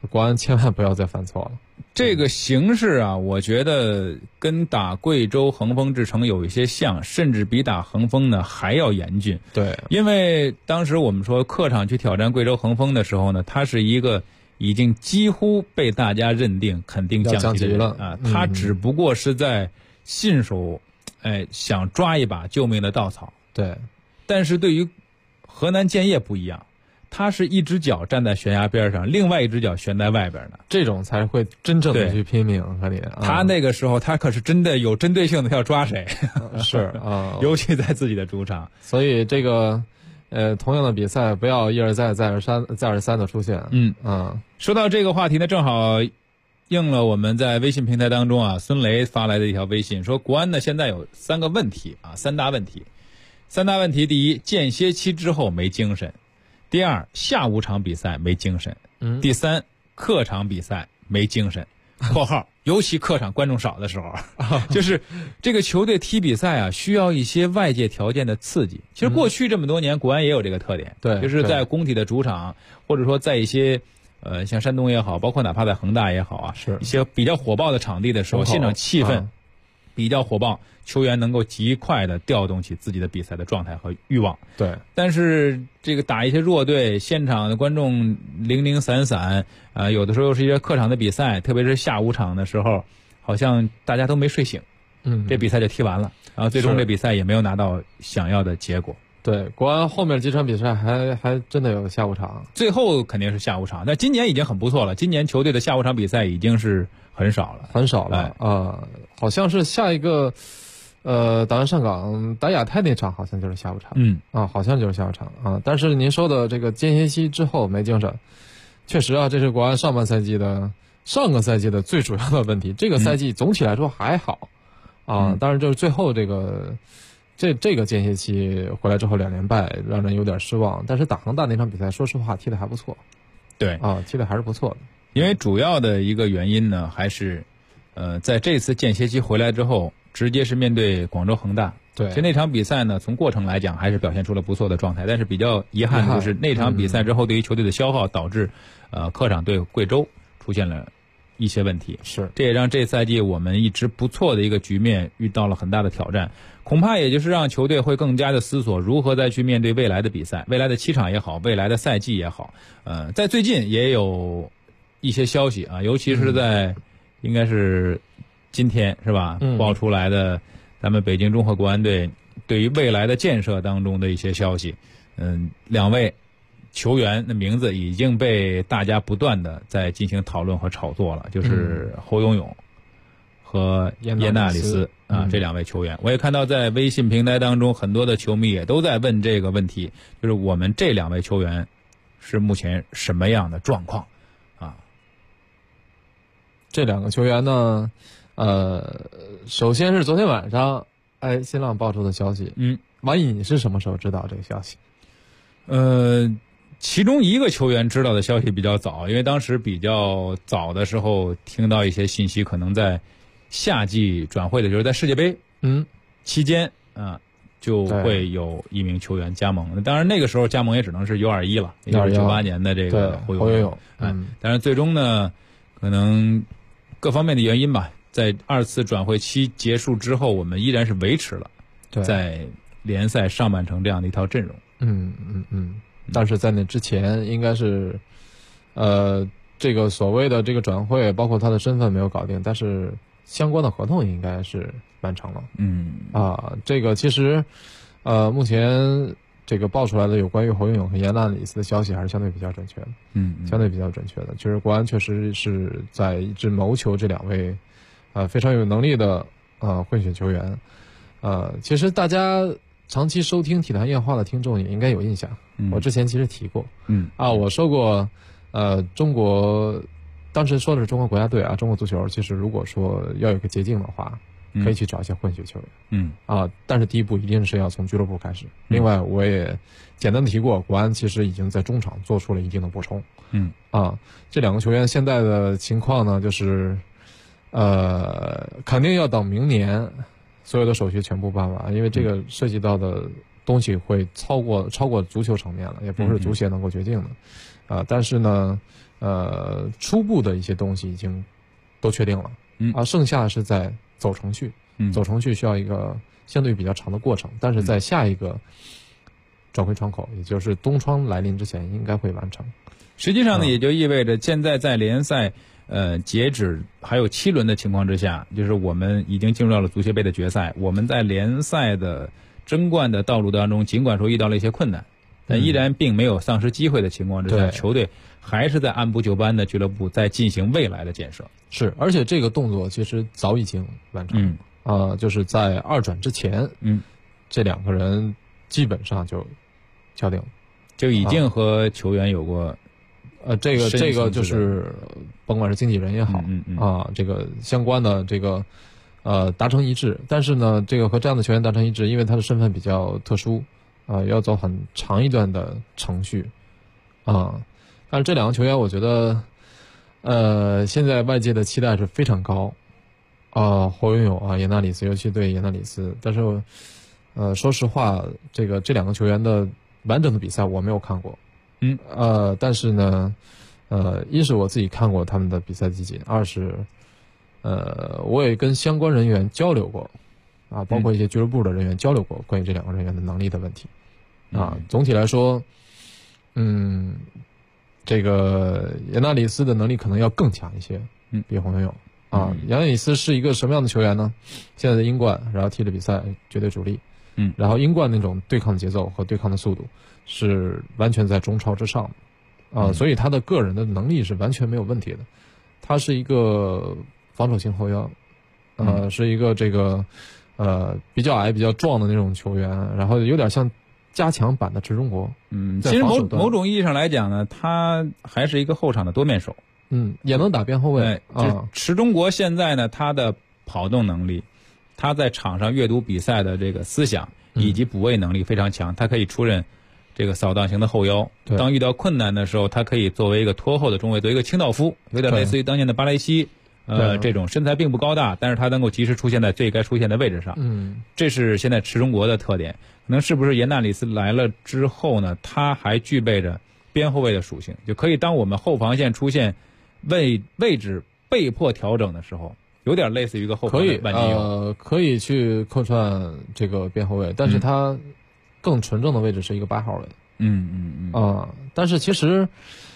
国安千万不要再犯错了。 这个形势啊，我觉得跟打贵州恒丰智诚有一些像，甚至比打恒丰呢还要严峻。 对， 因为当时我们说客场去挑战贵州恒丰的时候呢，它是一个已经几乎被大家认定肯定降级了啊，他只不过是在信手想抓一把救命的稻草。 对， 但是对于河南建业不一样。他是一只脚站在悬崖边上，另外一只脚悬在外边的， 这种才会真正的去拼命。和你， 他那个时候他可是真的有针对性的要抓谁， 是啊， 尤其在自己的主场。 所以这个同样的比赛不要一而再再而三的出现。 说到这个话题呢，正好应了我们在微信平台当中啊，孙雷发来的一条微信，说国安呢现在有三大问题。三大问题，第一，间歇期之后没精神。第二，下午场比赛没精神。第三，客场比赛没精神。括号，尤其客场观众少的时候，就是这个球队踢比赛啊，需要一些外界条件的刺激。其实过去这么多年，国安也有这个特点， 对， 就是在工体的主场，或者说在一些像山东也好，包括哪怕在恒大也好啊， 是一些比较火爆的场地的时候，现场气氛比较火爆，球员能够极快的调动起自己的比赛的状态和欲望。 对， 但是这个打一些弱队，现场的观众零零散散，有的时候又是一些客场的比赛，特别是下午场的时候，好像大家都没睡醒，这比赛就踢完了，然后最终这比赛也没有拿到想要的结果。 对，国安后面几场比赛还真的有下午场， 最后肯定是下午场，但今年已经很不错了，今年球队的下午场比赛已经是很少了， 好像是下一个打完上港打亚太那场好像就是下午场，好像就是下午场啊。但是您说的这个间歇期之后没精神，确实啊，这是国安上个赛季的最主要的问题。这个赛季总体来说还好啊，但是就是最后这个间歇期回来之后2连败，让人有点失望。但是打恒大那场比赛，说实话踢得还不错， 对啊，踢得还是不错的。 因为主要的一个原因呢，还是在这次间歇期回来之后，直接是面对广州恒大。 对， 其实那场比赛呢，从过程来讲还是表现出了不错的状态，但是比较遗憾的就是那场比赛之后，对于球队的消耗导致客场对贵州出现了一些问题。 是， 这也让这赛季我们一直不错的一个局面遇到了很大的挑战，恐怕也就是让球队会更加的思索如何再去面对未来的比赛，未来的7场也好，未来的赛季也好。在最近也有一些消息啊，尤其是在应该是今天是吧，爆出来的咱们北京中赫国安队对于未来的建设当中的一些消息。2位球员的名字已经被大家不断的在进行讨论和炒作了，就是侯永永和耶纳里斯啊，这2位球员。我也看到在微信平台当中很多的球迷也都在问这个问题，就是我们这2位球员是目前什么样的状况啊？ 这2个球员呢，首先是昨天晚上新浪爆出的消息。王毅，你是什么时候知道这个消息？ 其中一个球员知道的消息比较早，因为当时比较早的时候听到一些信息，可能在夏季转会的时候，在世界杯期间就会有一名球员加盟。当然那个时候加盟也只能是 U21 了，也就是98年的这个侯永永。但是最终呢，可能各方面的原因吧，在2次转会期结束之后，我们依然是维持了在联赛上半程这样的一套阵容。 但是在那之前，应该是这个所谓的这个转会，包括他的身份没有搞定，但是相关的合同应该是完成了。这个其实目前这个爆出来的有关于侯永永和耶纳里斯的消息还是相对比较准确的。相对比较准确的，就是国安确实是在一直谋求这2位非常有能力的混血球员。其实大家长期收听体坛夜话的听众也应该有印象，我之前其实提过。我说过中国当时说的是中国国家队中国足球其实如果说要有个捷径的话，可以去找一些混血球员。但是第一步一定是要从俱乐部开始。另外我也简单的提过，国安其实已经在中场做出了一定的补充。这2个球员现在的情况呢，就是肯定要等明年所有的手续全部办完，因为这个涉及到的东西会超过足球层面了，也不是足协能够决定的，但是呢，初步的一些东西已经都确定了，剩下是在走程序，走程序需要一个相对比较长的过程，但是在下一个转会窗口，也就是冬窗来临之前，应该会完成。 实际上呢，也就意味着现在在联赛截止还有7轮的情况之下，就是我们已经进入到了足协杯的决赛，我们在联赛的争冠的道路当中，尽管说遇到了一些困难，但依然并没有丧失机会的情况之下，球队还是在按部就班的俱乐部在进行未来的建设。 是，而且这个动作其实早已经完成，就是在2转之前，这2个人基本上就敲定了， 就已经和球员有过。 这个就是甭管是经纪人也好，这个相关的这个达成一致。但是呢，这个和这样的球员达成一致，因为他的身份比较特殊，要走很长一段的程序，但是这2个球员，我觉得，现在外界的期待是非常高，侯永永严纳里斯，尤其对严纳里斯。但是，说实话，这2个球员的完整的比赛我没有看过。但是呢，一是我自己看过他们的比赛集锦，二是，我也跟相关人员交流过，包括一些俱乐部的人员交流过关于这2个人员的能力的问题，总体来说，这个严纳里斯的能力可能要更强一些，比侯永永，严纳里斯是一个什么样的球员呢？现在在英冠，然后踢的比赛绝对主力，然后英冠那种对抗的节奏和对抗的速度是完全在中超之上的，所以他的个人的能力是完全没有问题的。他是一个防守型后腰，是一个这个比较矮、比较壮的那种球员，然后有点像加强版的池忠国。 其实某种意义上来讲呢，他还是一个后场的多面手。 也能打边后卫。 池忠国现在呢，他的跑动能力，他在场上阅读比赛的这个思想以及补位能力非常强，他可以出任这个扫荡型的后腰，当遇到困难的时候，他可以作为一个拖后的中卫，作为一个清道夫，有点类似于当年的巴雷西，这种身材并不高大，但是他能够及时出现在最该出现的位置上。这是现在池忠国的特点。可能是不是严纳里斯来了之后呢，他还具备着边后卫的属性，就可以当我们后防线出现位置被迫调整的时候，有点类似于一个后防的万金油， 可以去客串这个边后卫，但是他更纯正的位置是一个8号位。但是其实，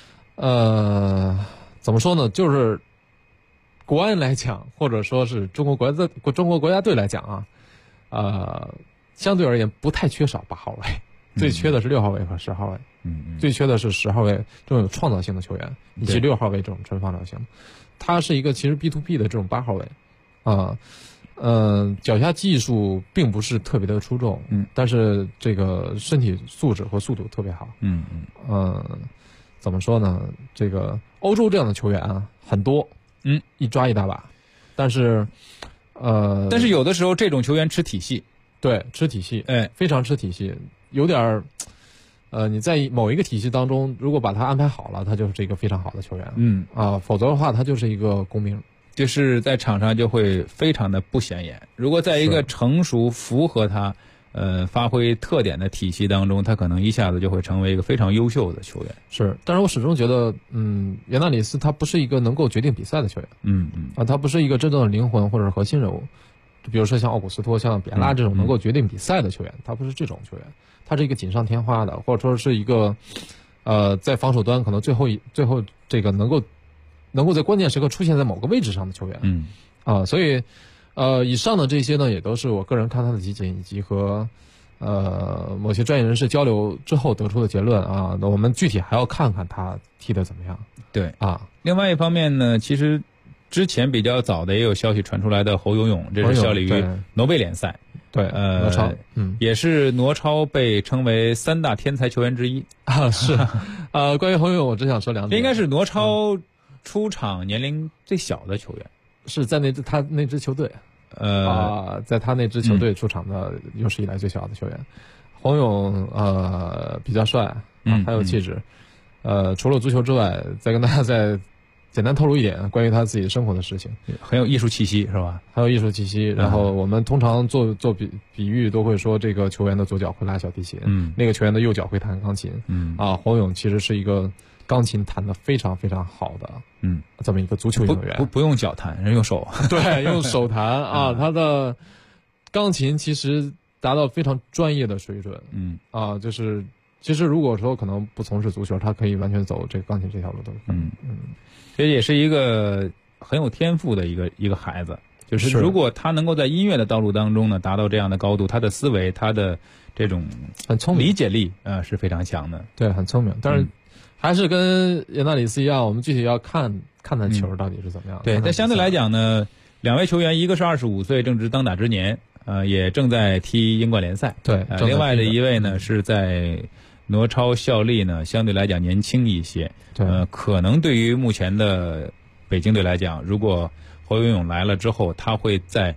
怎么说呢？就是国安来讲，或者说是中国国家队来讲相对而言不太缺少8号位，最缺的是6号位和10号位。最缺的是10号位这种有创造性的球员，以及6号位这种纯防守型。他是一个其实 B2B 的这种8号位，脚下技术并不是特别的出众，但是这个身体素质和速度特别好。怎么说呢？这个欧洲这样的球员很多，一抓一大把，但是有的时候这种球员吃体系， 对，吃体系，非常吃体系，有点你在某一个体系当中，如果把他安排好了，他就是一个非常好的球员。否则的话，他就是一个工兵， 就是在场上就会非常的不显眼。如果在一个成熟符合他发挥特点的体系当中，他可能一下子就会成为一个非常优秀的球员。 是，但是我始终觉得，严纳里斯他不是一个能够决定比赛的球员。他不是一个真正的灵魂或者是核心人物。比如说像奥古斯托、像比安拉这种能够决定比赛的球员，他不是这种球员，他是一个锦上添花的，或者说是一个在防守端可能最后这个能够在关键时刻出现在某个位置上的球员。所以以上的这些呢，也都是我个人看他的集锦以及和某些专业人士交流之后得出的结论啊。那我们具体还要看看他踢得怎么样。 对另外一方面呢，其实之前比较早的也有消息传出来的侯永永，这是效力于挪威联赛， 挪超， 也是挪超被称为3大天才球员之一是关于侯永永，我只想说2点， 这应该是挪超出场年龄最小的球员， 是在他那支球队，在他那支球队出场的有史以来最小的球员。侯永比较帅，很有气质，除了足球之外，再跟大家再简单透露一点关于他自己生活的事情， 很有艺术气息是吧？ 很有艺术气息。然后我们通常做比喻都会说，这个球员的左脚会拉小提琴，那个球员的右脚会弹钢琴，黄勇其实是一个钢琴弹得非常非常好的，这么一个足球运动员。 不用脚弹，人用手。 对，用手弹啊，他的钢琴其实达到非常专业的水准，就是其实如果说可能不从事足球，他可以完全走这个钢琴这条路都可以。 这也是一个很有天赋的一个孩子，就是如果他能够在音乐的道路当中呢达到这样的高度，他的思维，他的这种很聪明， 理解力是非常强的。 对，很聪明。但是还是跟严纳里斯一样，我们具体要看球到底是怎么样的。 对，但相对来讲呢，两位球员一个是25岁，正值当打之年，也正在踢英冠联赛。 对， 另外的一位呢是在挪超效力呢，相对来讲年轻一些。可能对于目前的北京队来讲，如果侯永永来了之后，他会在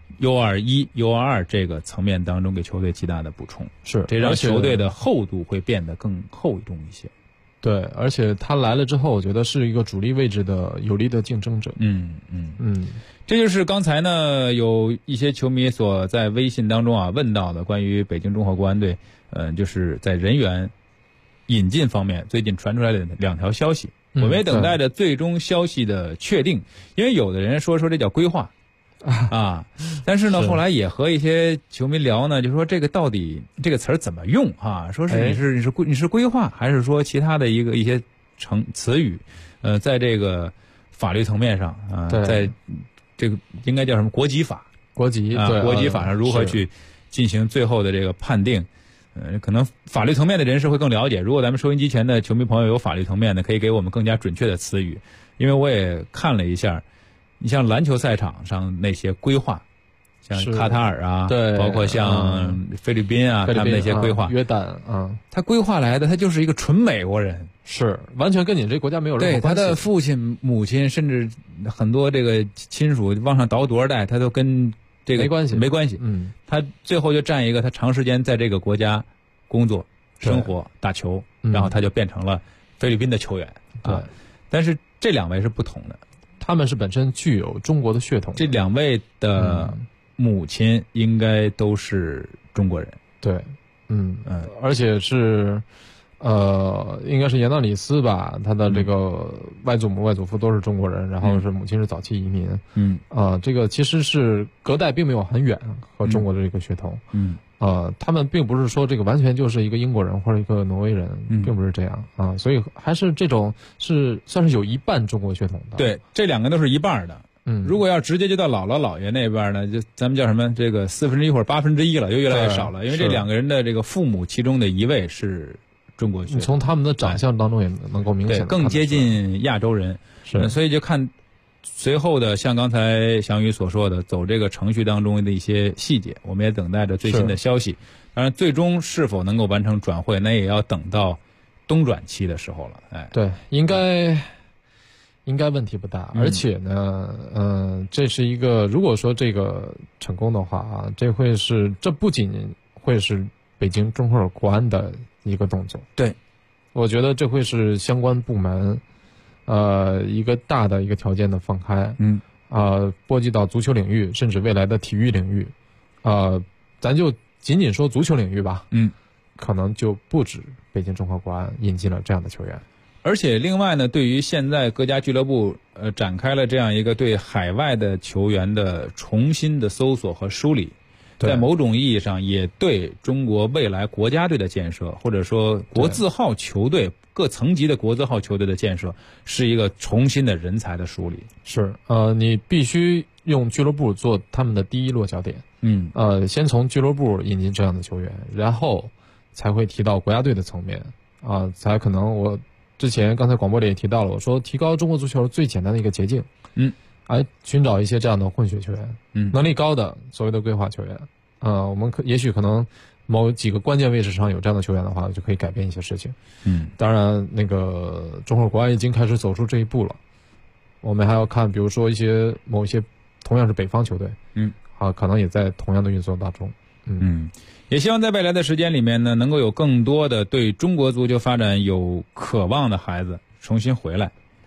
U21、U22这个层面当中给球队极大的补充，这让球队的厚度会变得更厚重一些。 对，而且他来了之后，我觉得是一个主力位置的有力的竞争者。 这就是刚才呢有一些球迷所在微信当中问到的关于北京中赫国安队，就是在人员引进方面最近传出来的2条消息，我们也等待着最终消息的确定，因为有的人说这叫规划但是呢后来也和一些球迷聊呢，就说这个到底这个词儿怎么用说是你是规划，还是说其他的一些词语，在这个法律层面上在这个应该叫什么国籍法国籍法上如何去进行最后的这个判定。可能法律层面的人士会更了解，如果咱们收音机前的球迷朋友有法律层面的，可以给我们更加准确的词语。因为我也看了一下，你像篮球赛场上那些规划，像卡塔尔对，包括像菲律宾他们那些规划， 约旦他规划来的，他就是一个纯美国人， 是完全跟你这国家没有任何关系。 对，他的父亲、母亲，甚至很多这个亲属往上倒多少代，他都跟这个没关系。他最后就占一个他长时间在这个国家工作、生活、打球，然后他就变成了菲律宾的球员。但是这2位是不同的， 他们是本身具有中国的血统。 这2位的母亲应该都是中国人。 对，而且是应该是严纳里斯吧，他的这个外祖母、外祖父都是中国人，然后是母亲是早期移民。这个其实是隔代并没有很远和中国的这个血统。他们并不是说这个完全就是一个英国人或者一个挪威人，并不是这样所以还是这种是算是有一半中国血统的。 对，这2个都是一半的。如果要直接就到姥姥姥爷那边呢，就咱们叫什么这个1/4或者1/8了，又越来越少了，因为这2个人的这个父母其中的一位是中国血统， 你从他们的长相当中也能够明显更接近亚洲人。所以就看随后的像刚才翔宇所说的走这个程序当中的一些细节，我们也等待着最新的消息。当然最终是否能够完成转会，那也要等到冬转期的时候了。 对，应该问题不大。而且呢这是一个，如果说这个成功的话这不仅会是北京中赫国安的一个动作。 对， 我觉得这会是相关部门一个大的一个条件的放开，波及到足球领域，甚至未来的体育领域，咱就仅仅说足球领域吧，可能就不止北京中赫国安引进了这样的球员。 而且另外呢，对于现在各家俱乐部展开了这样一个对海外的球员的重新的搜索和梳理，在某种意义上也对中国未来国家队的建设，或者说国字号球队各层级的国字号球队的建设，是一个重新的人才的梳理。 是你必须用俱乐部做他们的第一落脚点。先从俱乐部引进这样的球员，然后才会提到国家队的层面才可能我之前刚才广播里也提到了，我说提高中国足球最简单的一个捷径，寻找一些这样的混血球员，能力高的所谓的规划球员，我们也许可能某几个关键位置上有这样的球员的话，就可以改变一些事情。当然那个中赫国安已经开始走出这一步了，我们还要看比如说某一些同样是北方球队，可能也在同样的运作当中。 也希望在未来的时间里面呢，能够有更多的对中国足球发展有渴望的孩子重新回来，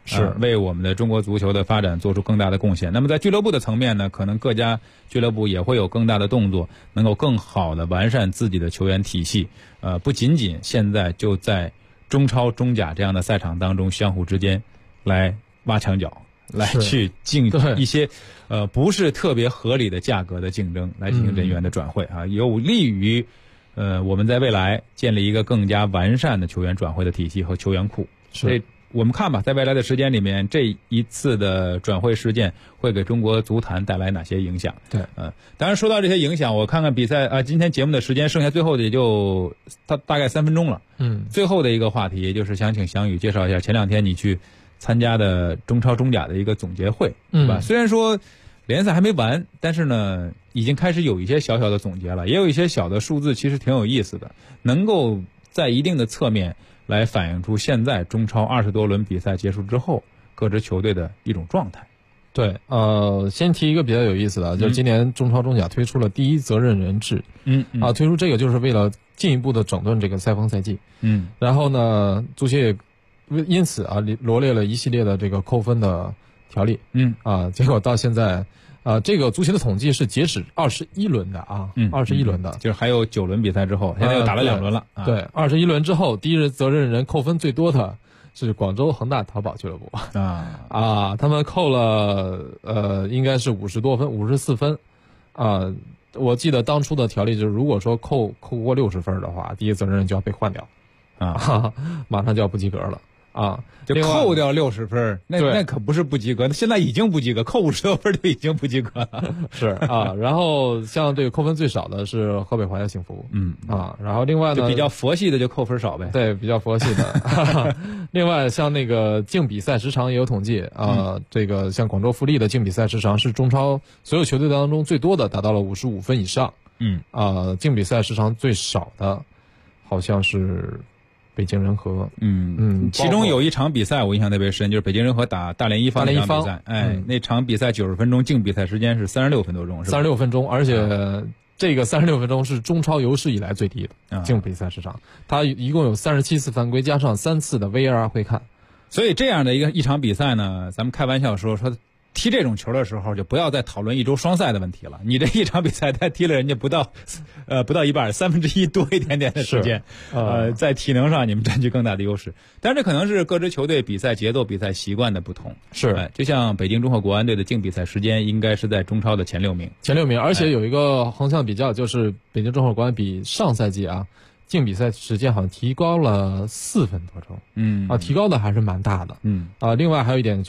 是为我们的中国足球的发展做出更大的贡献。那么在俱乐部的层面呢，可能各家俱乐部也会有更大的动作，能够更好的完善自己的球员体系。不仅仅现在就在中超、中甲这样的赛场当中相互之间来挖墙脚，来去竞一些不是特别合理的价格的竞争，来进行人员的转会啊，有利于我们在未来建立一个更加完善的球员转会的体系和球员库。所以我们看吧，在未来的时间里面，这一次的转会事件会给中国足坛带来哪些影响？ 对， 当然说到这些影响，我看看比赛今天节目的时间剩下最后的也就大概3分钟了。最后的一个话题就是想请翔宇介绍一下前2天你去参加的中超、中甲的一个总结会，是吧？虽然说联赛还没完，但是呢，已经开始有一些小小的总结了，也有一些小的数字，其实挺有意思的，能够在一定的侧面来反映出现在中超20多轮比赛结束之后各支球队的一种状态。 对，先提一个比较有意思的，就是今年中超、中甲推出了第一责任人制。推出这个就是为了进一步的整顿这个赛风赛季。然后呢，足协也因此罗列了一系列的这个扣分的条例。结果到现在。这个足协的统计是截止21轮的21轮的， 就是还有9轮比赛之后，现在又打了2轮了。 对，21轮之后，第一责任人扣分最多的是广州恒大淘宝俱乐部他们扣了应该是50多分，54分我记得当初的条例就是，如果说扣过60分的话，第一责任人就要被换掉马上就要不及格了。 就扣掉60分，那可不是不及格，现在已经不及格，扣50多分就已经不及格了。 是然后像这个扣分最少的是河北华夏幸福，然后另外呢， 就比较佛系的就扣分少呗。 对，比较佛系的。另外像那个净比赛时长也有统计这个像广州富力的净比赛时长是中超所有球队当中最多的，达到了55分以上。净比赛时长最少的好像是北京人和其中有一场比赛我印象特别深，就是北京人和打大连一方那场比赛。那场比赛90分钟，净比赛时间是36分多钟，是吧 ？36分钟，而且这个36分钟是中超有史以来最低的净比赛时长。它一共有37次犯规，加上3次的 VAR 会看。 所以这样的一场比赛呢，咱们开玩笑说踢这种球的时候，就不要再讨论一周双赛的问题了。你这一场比赛才踢了人家不到一半，1/3多一点点的时间，在体能上你们占据更大的优势。但是这可能是各支球队比赛节奏、比赛习惯的不同。就像北京中赫国安队的净比赛时间应该是在中超的前6名， 而且有一个横向比较，就是北京中赫国安比上赛季净比赛时间好像提高了4分多钟，提高的还是蛮大的，另外还有一点就是，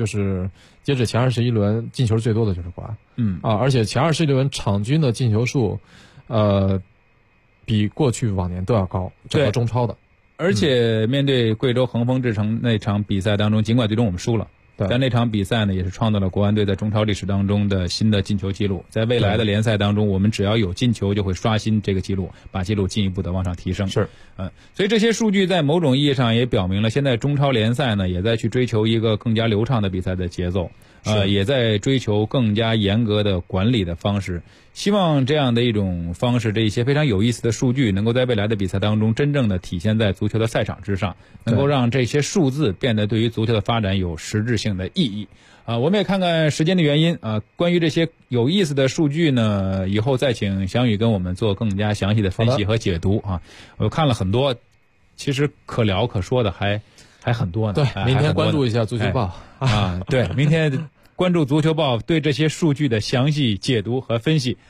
截止前21轮进球最多的就是国安，而且前21轮场均的进球数，比过去往年都要高，整个中超的， 而且面对贵州恒丰智诚那场比赛当中，尽管最终我们输了。但那场比赛呢，也是创造了国安队在中超历史当中的新的进球记录。在未来的联赛当中，我们只要有进球，就会刷新这个记录，把记录进一步的往上提升。所以这些数据在某种意义上也表明了，现在中超联赛呢，也在去追求一个更加流畅的比赛的节奏，也在追求更加严格的管理的方式。希望这样的一种方式，这一些非常有意思的数据，能够在未来的比赛当中真正的体现在足球的赛场之上，能够让这些数字变得对于足球的发展有实质性的意义。我们也看看时间的原因关于这些有意思的数据呢，以后再请翔宇跟我们做更加详细的分析和解读我看了很多，其实可聊可说的还很多呢。 对，明天关注一下足球报对，明天关注足球报对这些数据的详细解读和分析。